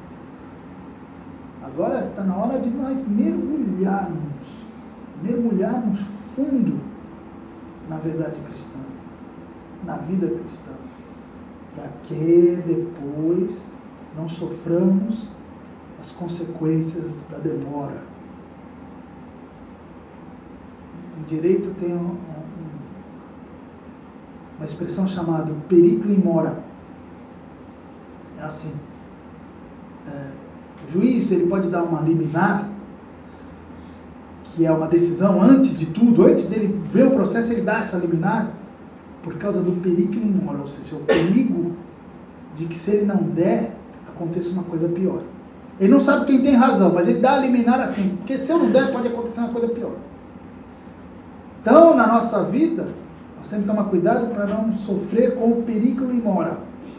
S1: Agora está na hora de nós mergulharmos fundo na verdade cristã, na vida cristã, para que depois não soframos as consequências da demora. O direito tem uma expressão chamada periclo in mora. É assim. O juiz ele pode dar uma liminar, que é uma decisão antes de tudo, antes dele ver o processo, ele dá essa liminar por causa do periclo in mora, ou seja, o perigo de que se ele não der, aconteça uma coisa pior. Ele não sabe quem tem razão, mas ele dá a liminar assim, porque se eu não der, pode acontecer uma coisa pior. Então, na nossa vida, nós temos que tomar cuidado para não sofrer com o periclo in mora.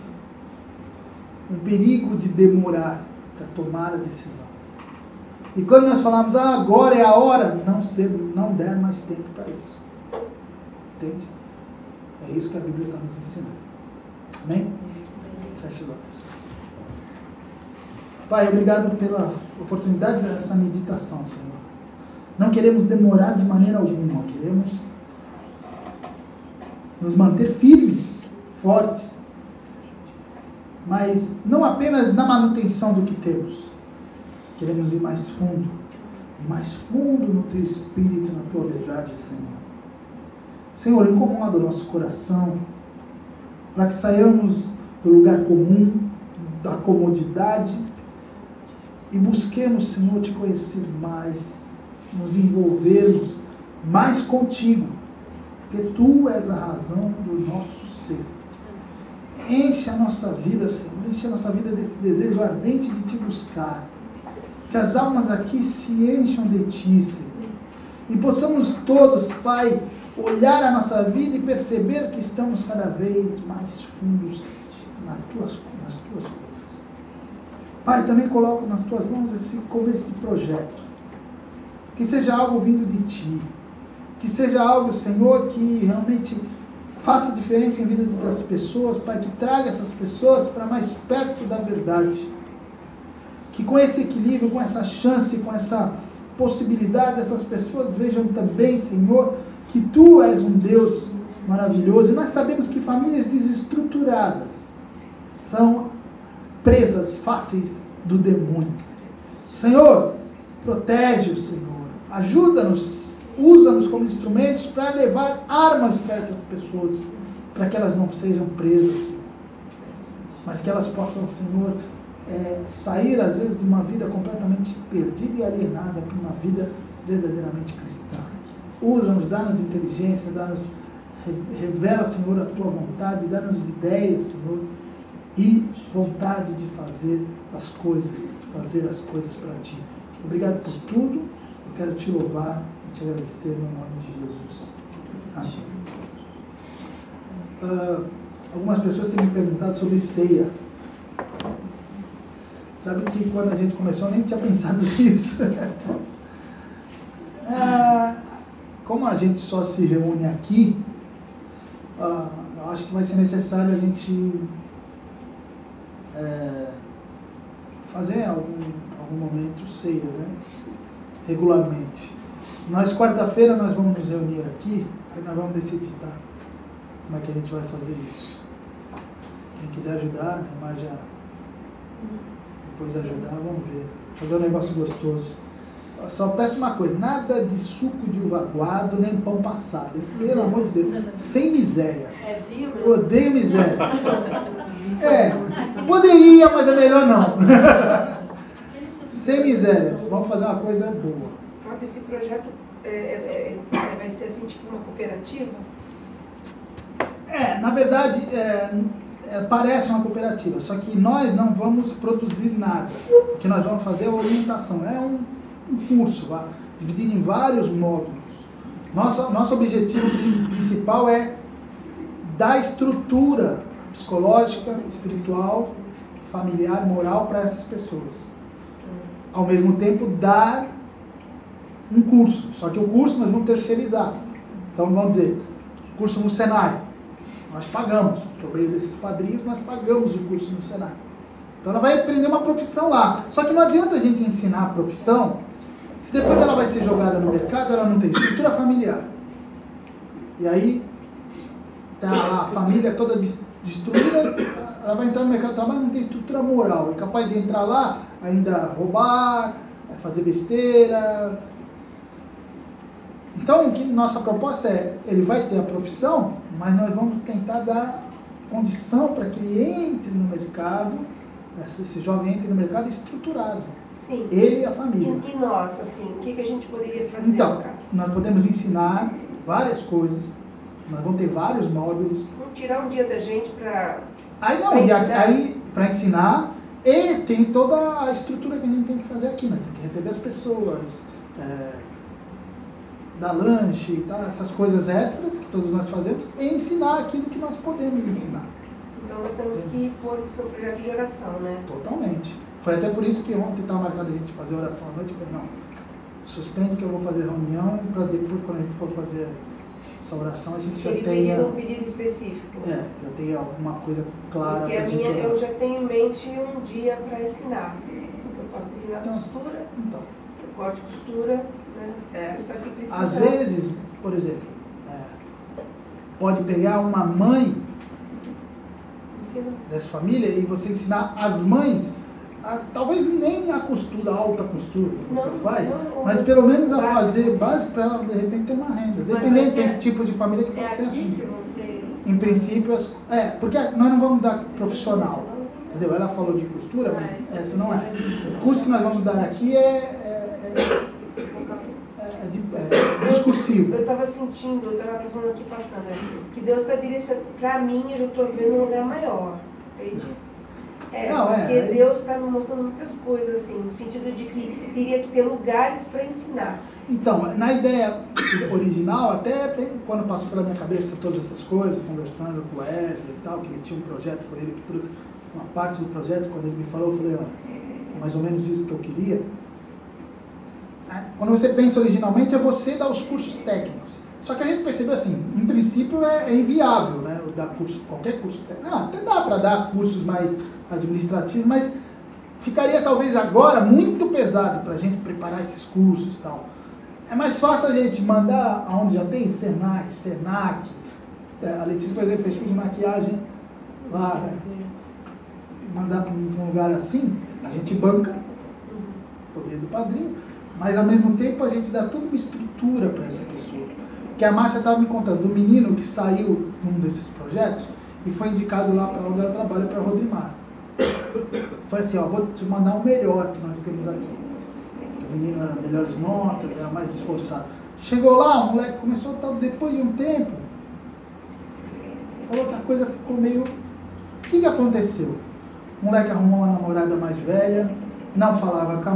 S1: Um perigo de demorar para tomar a decisão. E quando nós falamos, agora é a hora, não der mais tempo para isso. Entende? É isso que a Bíblia está nos ensinando. Amém? Feche os olhos. Pai, obrigado pela oportunidade dessa meditação, Senhor. Não queremos demorar de maneira alguma, queremos nos manter firmes, fortes, mas não apenas na manutenção do que temos. Queremos ir mais fundo no Teu Espírito, na Tua verdade, Senhor. Senhor, incomoda o nosso coração, para que saiamos do lugar comum, da comodidade, e busquemos, Senhor, Te conhecer mais, nos envolvermos mais contigo, porque Tu és a razão do nosso ser. Enche a nossa vida, Senhor, enche a nossa vida desse desejo ardente de Te buscar. Que as almas aqui se encham de Ti, Senhor. E possamos todos, Pai, olhar a nossa vida e perceber que estamos cada vez mais fundos nas Tuas coisas. Pai, também coloco nas Tuas mãos esse começo de projeto. Que seja algo vindo de Ti. Que seja algo, Senhor, que realmente faça diferença em vida das pessoas, Pai, que traga essas pessoas para mais perto da verdade. Que com esse equilíbrio, com essa chance, com essa possibilidade, essas pessoas vejam também, Senhor, que Tu és um Deus maravilhoso. E nós sabemos que famílias desestruturadas são presas fáceis do demônio. Senhor, protege-os, Senhor. Ajuda-nos, usa-nos como instrumentos para levar armas para essas pessoas, para que elas não sejam presas, mas que elas possam, Senhor, sair às vezes de uma vida completamente perdida e alienada para uma vida verdadeiramente cristã. Usa-nos, dá-nos inteligência, revela, Senhor, a Tua vontade, dá-nos ideias, Senhor, e vontade de fazer as coisas para Ti. Obrigado por tudo, eu quero Te louvar e Te agradecer no nome de Jesus. Amém. Algumas pessoas têm me perguntado sobre ceia. Sabe que quando a gente começou eu nem tinha pensado nisso. Como a gente só se reúne aqui, eu acho que vai ser necessário a gente fazer algum momento ceia, né? Regularmente. Nós, quarta-feira, nós vamos nos reunir aqui, aí nós vamos decidir, tá? Como é que a gente vai fazer isso. Quem quiser ajudar, mas já depois ajudar, vamos ver. Fazer um negócio gostoso. Eu só peço uma coisa, nada de suco de uva aguado, nem pão passado. Pelo amor de Deus, sem miséria. Odeio miséria. Poderia, mas é melhor não. Sem miséria. Vamos fazer uma coisa boa.
S4: Fábio, esse projeto vai ser assim, tipo uma cooperativa?
S1: Na verdade, parece uma cooperativa, só que nós não vamos produzir nada. O que nós vamos fazer é orientação. É um curso, dividido em vários módulos. Nosso objetivo principal é dar estrutura psicológica, espiritual, familiar, moral para essas pessoas. Ao mesmo tempo, dar um curso. Só que o curso nós vamos terceirizar. Então, vamos dizer, curso no Senai. Nós pagamos. Por meio desses padrinhos, nós pagamos o curso no Senai. Então, ela vai aprender uma profissão lá. Só que não adianta a gente ensinar a profissão se depois ela vai ser jogada no mercado, ela não tem estrutura familiar. E aí, tá a família toda destruída, ela vai entrar no mercado de trabalho, não tem estrutura moral. É capaz de entrar lá, ainda roubar, fazer besteira. Então, nossa proposta é, ele vai ter a profissão, mas nós vamos tentar dar condição para que ele entre no mercado, esse jovem entre no mercado estruturado.
S4: Sim.
S1: Ele e a família.
S4: E nós, assim, o que a gente poderia fazer
S1: Então,
S4: no caso?
S1: nós podemos ensinar várias coisas, nós vamos ter vários módulos.
S4: Vamos tirar um dia da gente para...
S1: Aí não,
S4: Pra
S1: e
S4: ensinar?
S1: aí para ensinar, e tem toda a estrutura que a gente tem que fazer aqui, nós temos que receber as pessoas, dar lanche e tal, essas coisas extras que todos nós fazemos, e ensinar aquilo que nós podemos ensinar.
S4: Então nós temos que pôr isso no projeto de oração, né?
S1: Totalmente. Foi até por isso que ontem estava marcado a gente fazer oração à noite. Eu falei, não, suspende que eu vou fazer reunião, para depois, quando a gente for fazer essa oração, a gente
S4: Se
S1: já
S4: ele
S1: tenha...
S4: pedir um pedido específico.
S1: já tenha alguma coisa clara
S4: Porque
S1: para
S4: a
S1: a gente
S4: minha,
S1: orar.
S4: eu já tenho em mente um dia para ensinar. Eu posso ensinar
S1: Então.
S4: costura,
S1: Então,
S4: corte e costura, né?
S1: É,
S4: Só que precisa...
S1: às vezes, por exemplo, pode pegar uma mãe
S4: Ensina.
S1: dessa família e você ensinar as mães, talvez nem a costura, a alta costura que você
S4: Não,
S1: faz,
S4: não,
S1: mas pelo menos a
S4: básico.
S1: fazer básico para ela de repente ter uma renda.
S5: Mas
S1: Dependendo,
S5: vai ser-
S1: tem tipo de família que pode
S5: É
S1: ser
S5: aqui
S1: assim.
S5: que você...
S1: Em princípio, porque nós não vamos dar profissional, entendeu? Ela falou de costura, mas essa não é. O curso que nós vamos dar aqui é discursivo.
S4: Eu estava sentindo, eu estava falando aqui passando, que Deus está direcionando, para mim, eu já estou vendo um lugar maior, entende? Porque
S1: aí-
S4: Deus está me mostrando muitas coisas, assim, no sentido de que teria que ter lugares para ensinar.
S1: Então, na ideia original, quando passou pela minha cabeça todas essas coisas, conversando com o Wesley e tal, que ele tinha um projeto, foi ele que trouxe uma parte do projeto, quando ele me falou, eu falei, ó, mais ou menos isso que eu queria. Quando você pensa originalmente, é você dar os cursos técnicos. Só que a gente percebeu assim, em princípio é inviável, né, dar curso, qualquer curso técnico. Até dá para dar cursos mais administrativos, mas ficaria talvez agora muito pesado para a gente preparar esses cursos e tal. É mais fácil a gente mandar aonde já tem Senac, a Letícia, por exemplo, fez curso de maquiagem lá, né? Mandar para um lugar assim, a gente banca, por meio do padrinho, mas ao mesmo tempo a gente dá toda uma estrutura para essa pessoa. Que a Márcia estava me contando, do menino que saiu de um desses projetos e foi indicado lá para onde ela trabalha, para Rodrimar. Foi assim, ó, vou te mandar o melhor que nós temos aqui. O menino era melhores notas, era mais esforçado. Chegou lá, o moleque começou a estar, depois de um tempo, falou que a coisa ficou meio... O que aconteceu? O moleque arrumou uma namorada mais velha, não falava com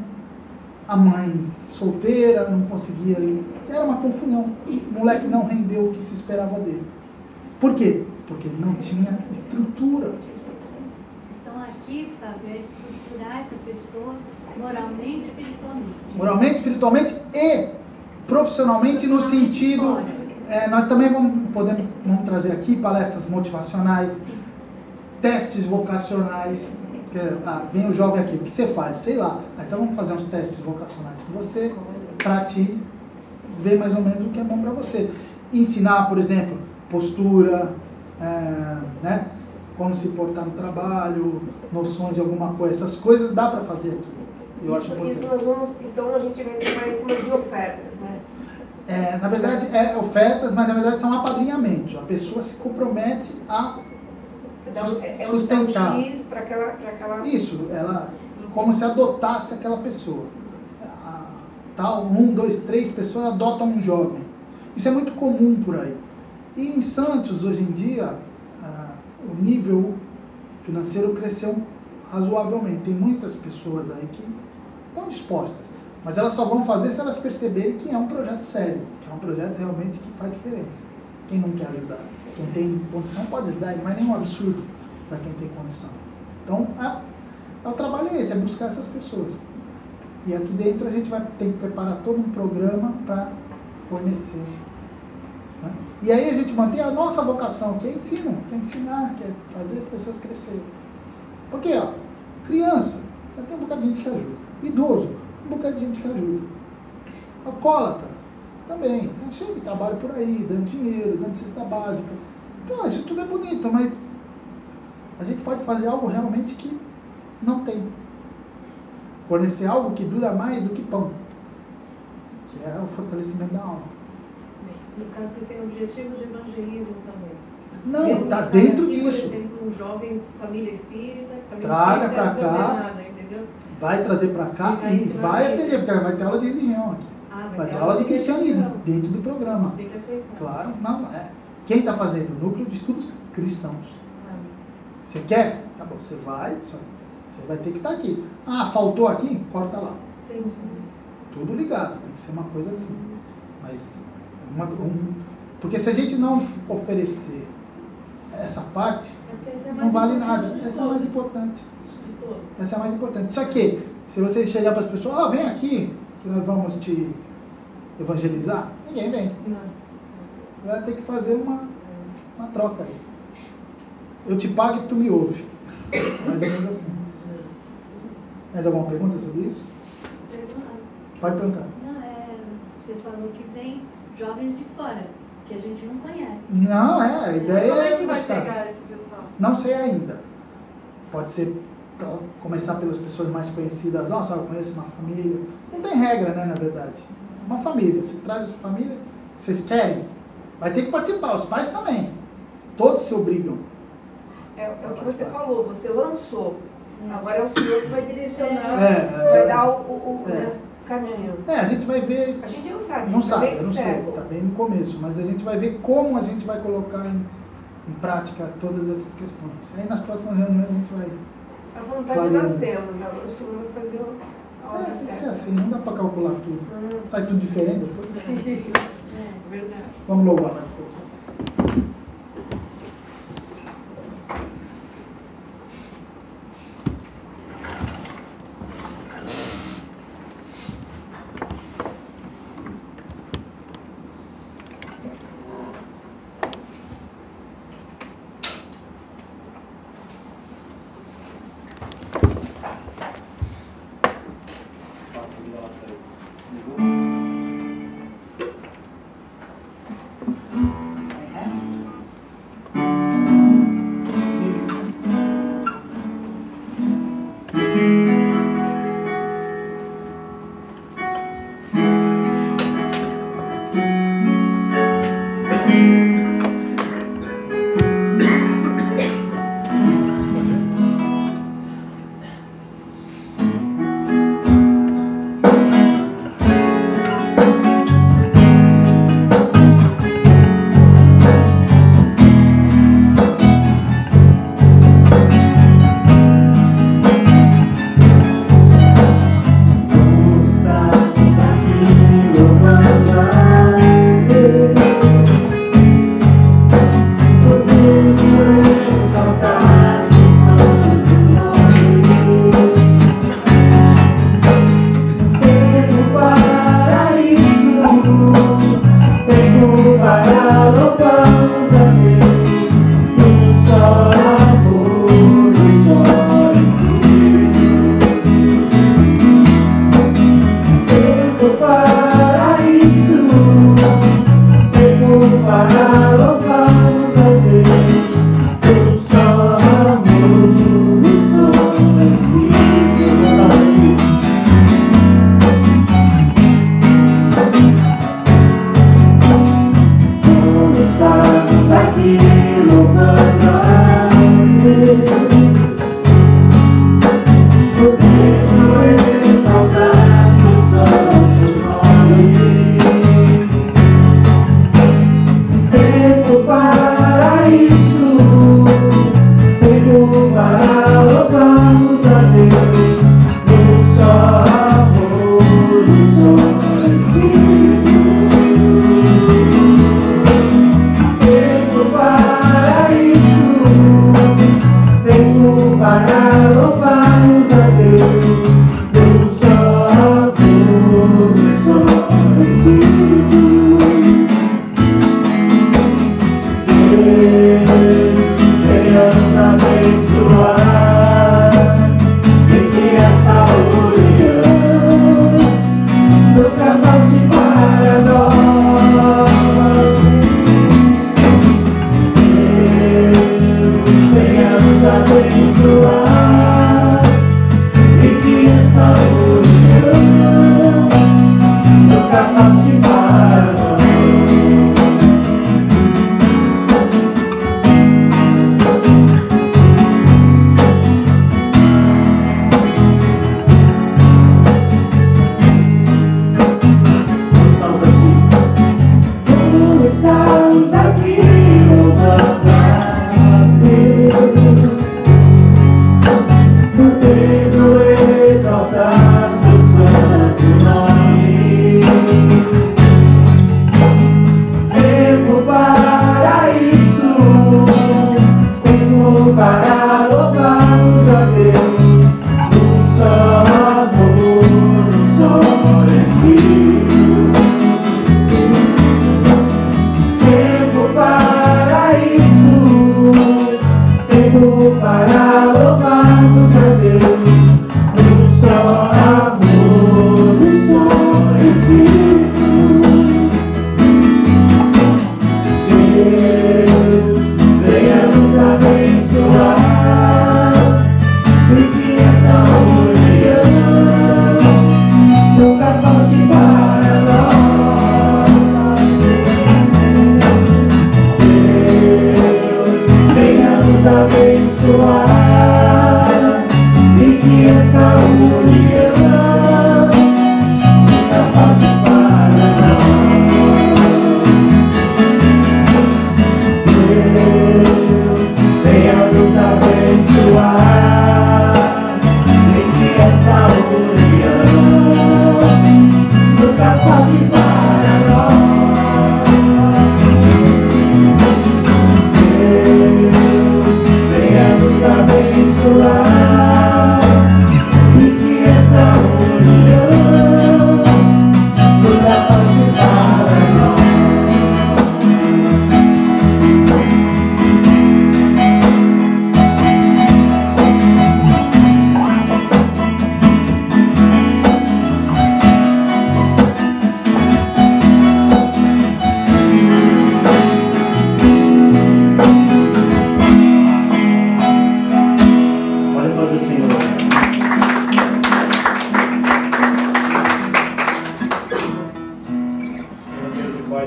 S1: a mãe solteira, não conseguia... Era uma confusão. O moleque não rendeu o que se esperava dele. Por quê? Porque ele não tinha estrutura.
S5: Então aqui, Fábio, é estruturar essa pessoa moralmente e espiritualmente.
S1: Moralmente, espiritualmente e profissionalmente no sentido... nós também vamos trazer aqui palestras motivacionais, testes vocacionais. Vem o jovem aqui, o que você faz? Sei lá. Então vamos fazer uns testes vocacionais com você, para te ver mais ou menos o que é bom para você. Ensinar, por exemplo, postura, né? Como se portar no trabalho, noções de alguma coisa. Essas coisas dá para fazer aqui. Eu acho importante.
S4: Isso nós vamos, então a gente vai trabalhar em cima de ofertas, né?
S1: Na verdade, ofertas, mas na verdade são apadrinhamentos. A pessoa se compromete a sustentar.
S4: Um X para aquela...
S1: Isso, ela como se adotasse aquela pessoa. Tal, 1, 2, 3 pessoas adotam um jovem. Isso é muito comum por aí. E em Santos, hoje em dia, o nível financeiro cresceu razoavelmente. Tem muitas pessoas aí que estão dispostas, mas elas só vão fazer se elas perceberem que é um projeto sério, que é um projeto realmente que faz diferença. Quem não quer ajudar? Quem tem condição pode ajudar, não é nenhum absurdo para quem tem condição. Então, o trabalho é esse, é buscar essas pessoas. E aqui dentro a gente vai ter que preparar todo um programa para fornecer. Né? E aí a gente mantém a nossa vocação, que é ensino, que é ensinar, que é fazer as pessoas crescerem. Porque, criança, já tem um bocado de gente que ajuda. Idoso, um bocado de gente que ajuda. Alcoólatra, também. Tá cheio de trabalho por aí, dando dinheiro, dando cesta básica. Então, isso tudo é bonito, mas a gente pode fazer algo realmente que não tem. Fornecer algo que dura mais do que pão. que é o fortalecimento da alma.
S6: No caso, vocês têm o objetivo de evangelismo também.
S1: Não,
S6: Mesmo
S1: está
S6: no
S1: dentro
S6: caso aqui,
S1: disso.
S6: Por exemplo, um jovem família espírita,
S1: Traga pra
S6: não resolver
S1: cá.
S6: nada, entendeu?
S1: Vai trazer para cá
S6: E vai
S1: e
S6: ensinar
S1: vai
S6: ele.
S1: aprender, porque vai ter aula de religião aqui. Vai ter aula de cristianismo dentro do programa.
S6: Tem que aceitar.
S1: Claro, não é. Quem está fazendo? O Núcleo de Estudos Cristãos.
S6: Ah,
S1: Você quer? Tá bom, você vai, só você vai ter que estar aqui. Ah, faltou aqui? Corta lá.
S6: entendi.
S1: Tudo ligado, tem que ser uma coisa assim. Mas, porque se a gente não oferecer essa parte,
S6: É porque essa é
S1: não
S6: mais
S1: vale
S6: importante
S1: nada.
S6: de
S1: Essa é a mais
S6: todas.
S1: importante.
S6: De todas.
S1: Essa é a mais importante. Só que, se você chegar para as pessoas, ó, vem aqui, que nós vamos te evangelizar, ninguém vem.
S6: Não.
S1: Você vai ter que fazer uma troca aí. Eu te pago e tu me ouve. Mais ou menos assim. Mais alguma pergunta sobre isso? Pode perguntar.
S5: Não, você falou que vem jovens de fora, que a gente não conhece.
S1: Não, a ideia
S7: Como é que vai
S1: buscar.
S7: pegar esse pessoal?
S1: Não sei ainda. Pode ser começar pelas pessoas mais conhecidas. Nossa, eu conheço uma família. Não tem regra, né, na verdade. Uma família. Você traz a família, vocês querem? Vai ter que participar, os pais também. Todos se obrigam.
S4: É o que você falou, você lançou. Agora é o senhor que vai direcionar,
S1: É.
S4: vai dar o
S1: É.
S4: né, caminho.
S1: A gente vai ver.
S4: A gente não sabe,
S1: Não
S4: tá
S1: sabe,
S4: bem
S1: eu não sei,
S4: cego.
S1: está bem no começo, mas a gente vai ver como a gente vai colocar em prática todas essas questões. Aí nas próximas reuniões a gente vai.
S4: A vontade
S1: Claro,
S4: nós
S1: isso.
S4: temos, agora o senhor vai fazer a hora
S1: Tem que ser
S4: certa.
S1: assim, não dá para calcular tudo. Sai tudo diferente depois.
S6: É, verdade.
S1: Vamos louvar mais um pouquinho.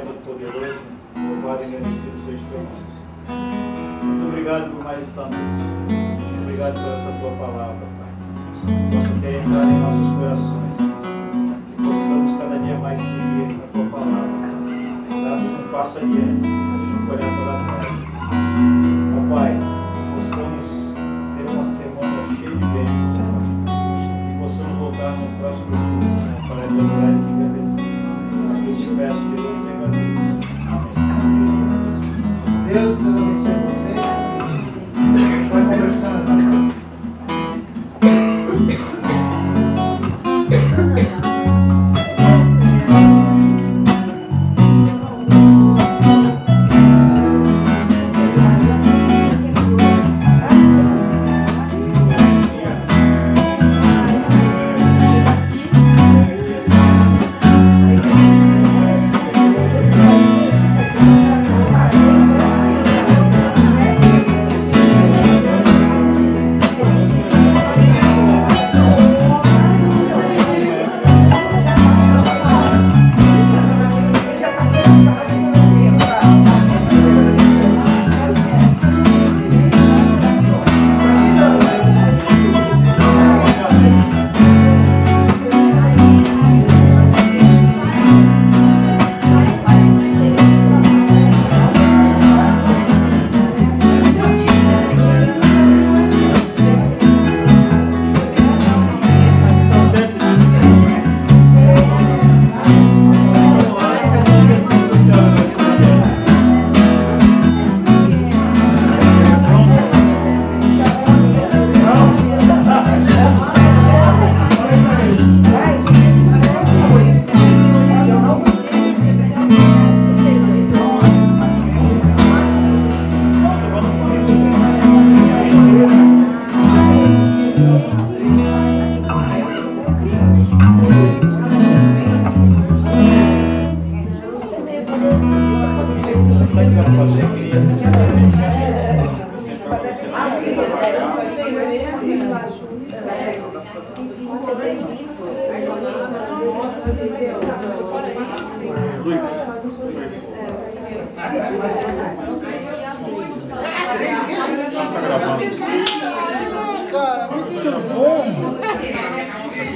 S7: Todo-Poderoso, louvado e agradecido seja o teu nome. Muito obrigado por mais esta noite. Muito obrigado por essa tua palavra, Pai. Possa ter entrado em nossos corações. Que possamos cada dia mais seguir a tua palavra. Darmos um passo adiante, não olhar para trás. Ó Pai, possamos ter uma semana cheia de bênçãos, Pai. Que possamos voltar no próximo domingo, Senhor, para te adorar e te agradecer. Eu te peço, Deus, te agradeço. Amém.
S1: Deus abençoe vocês. Vai conversando, tá?
S3: Tá gravando.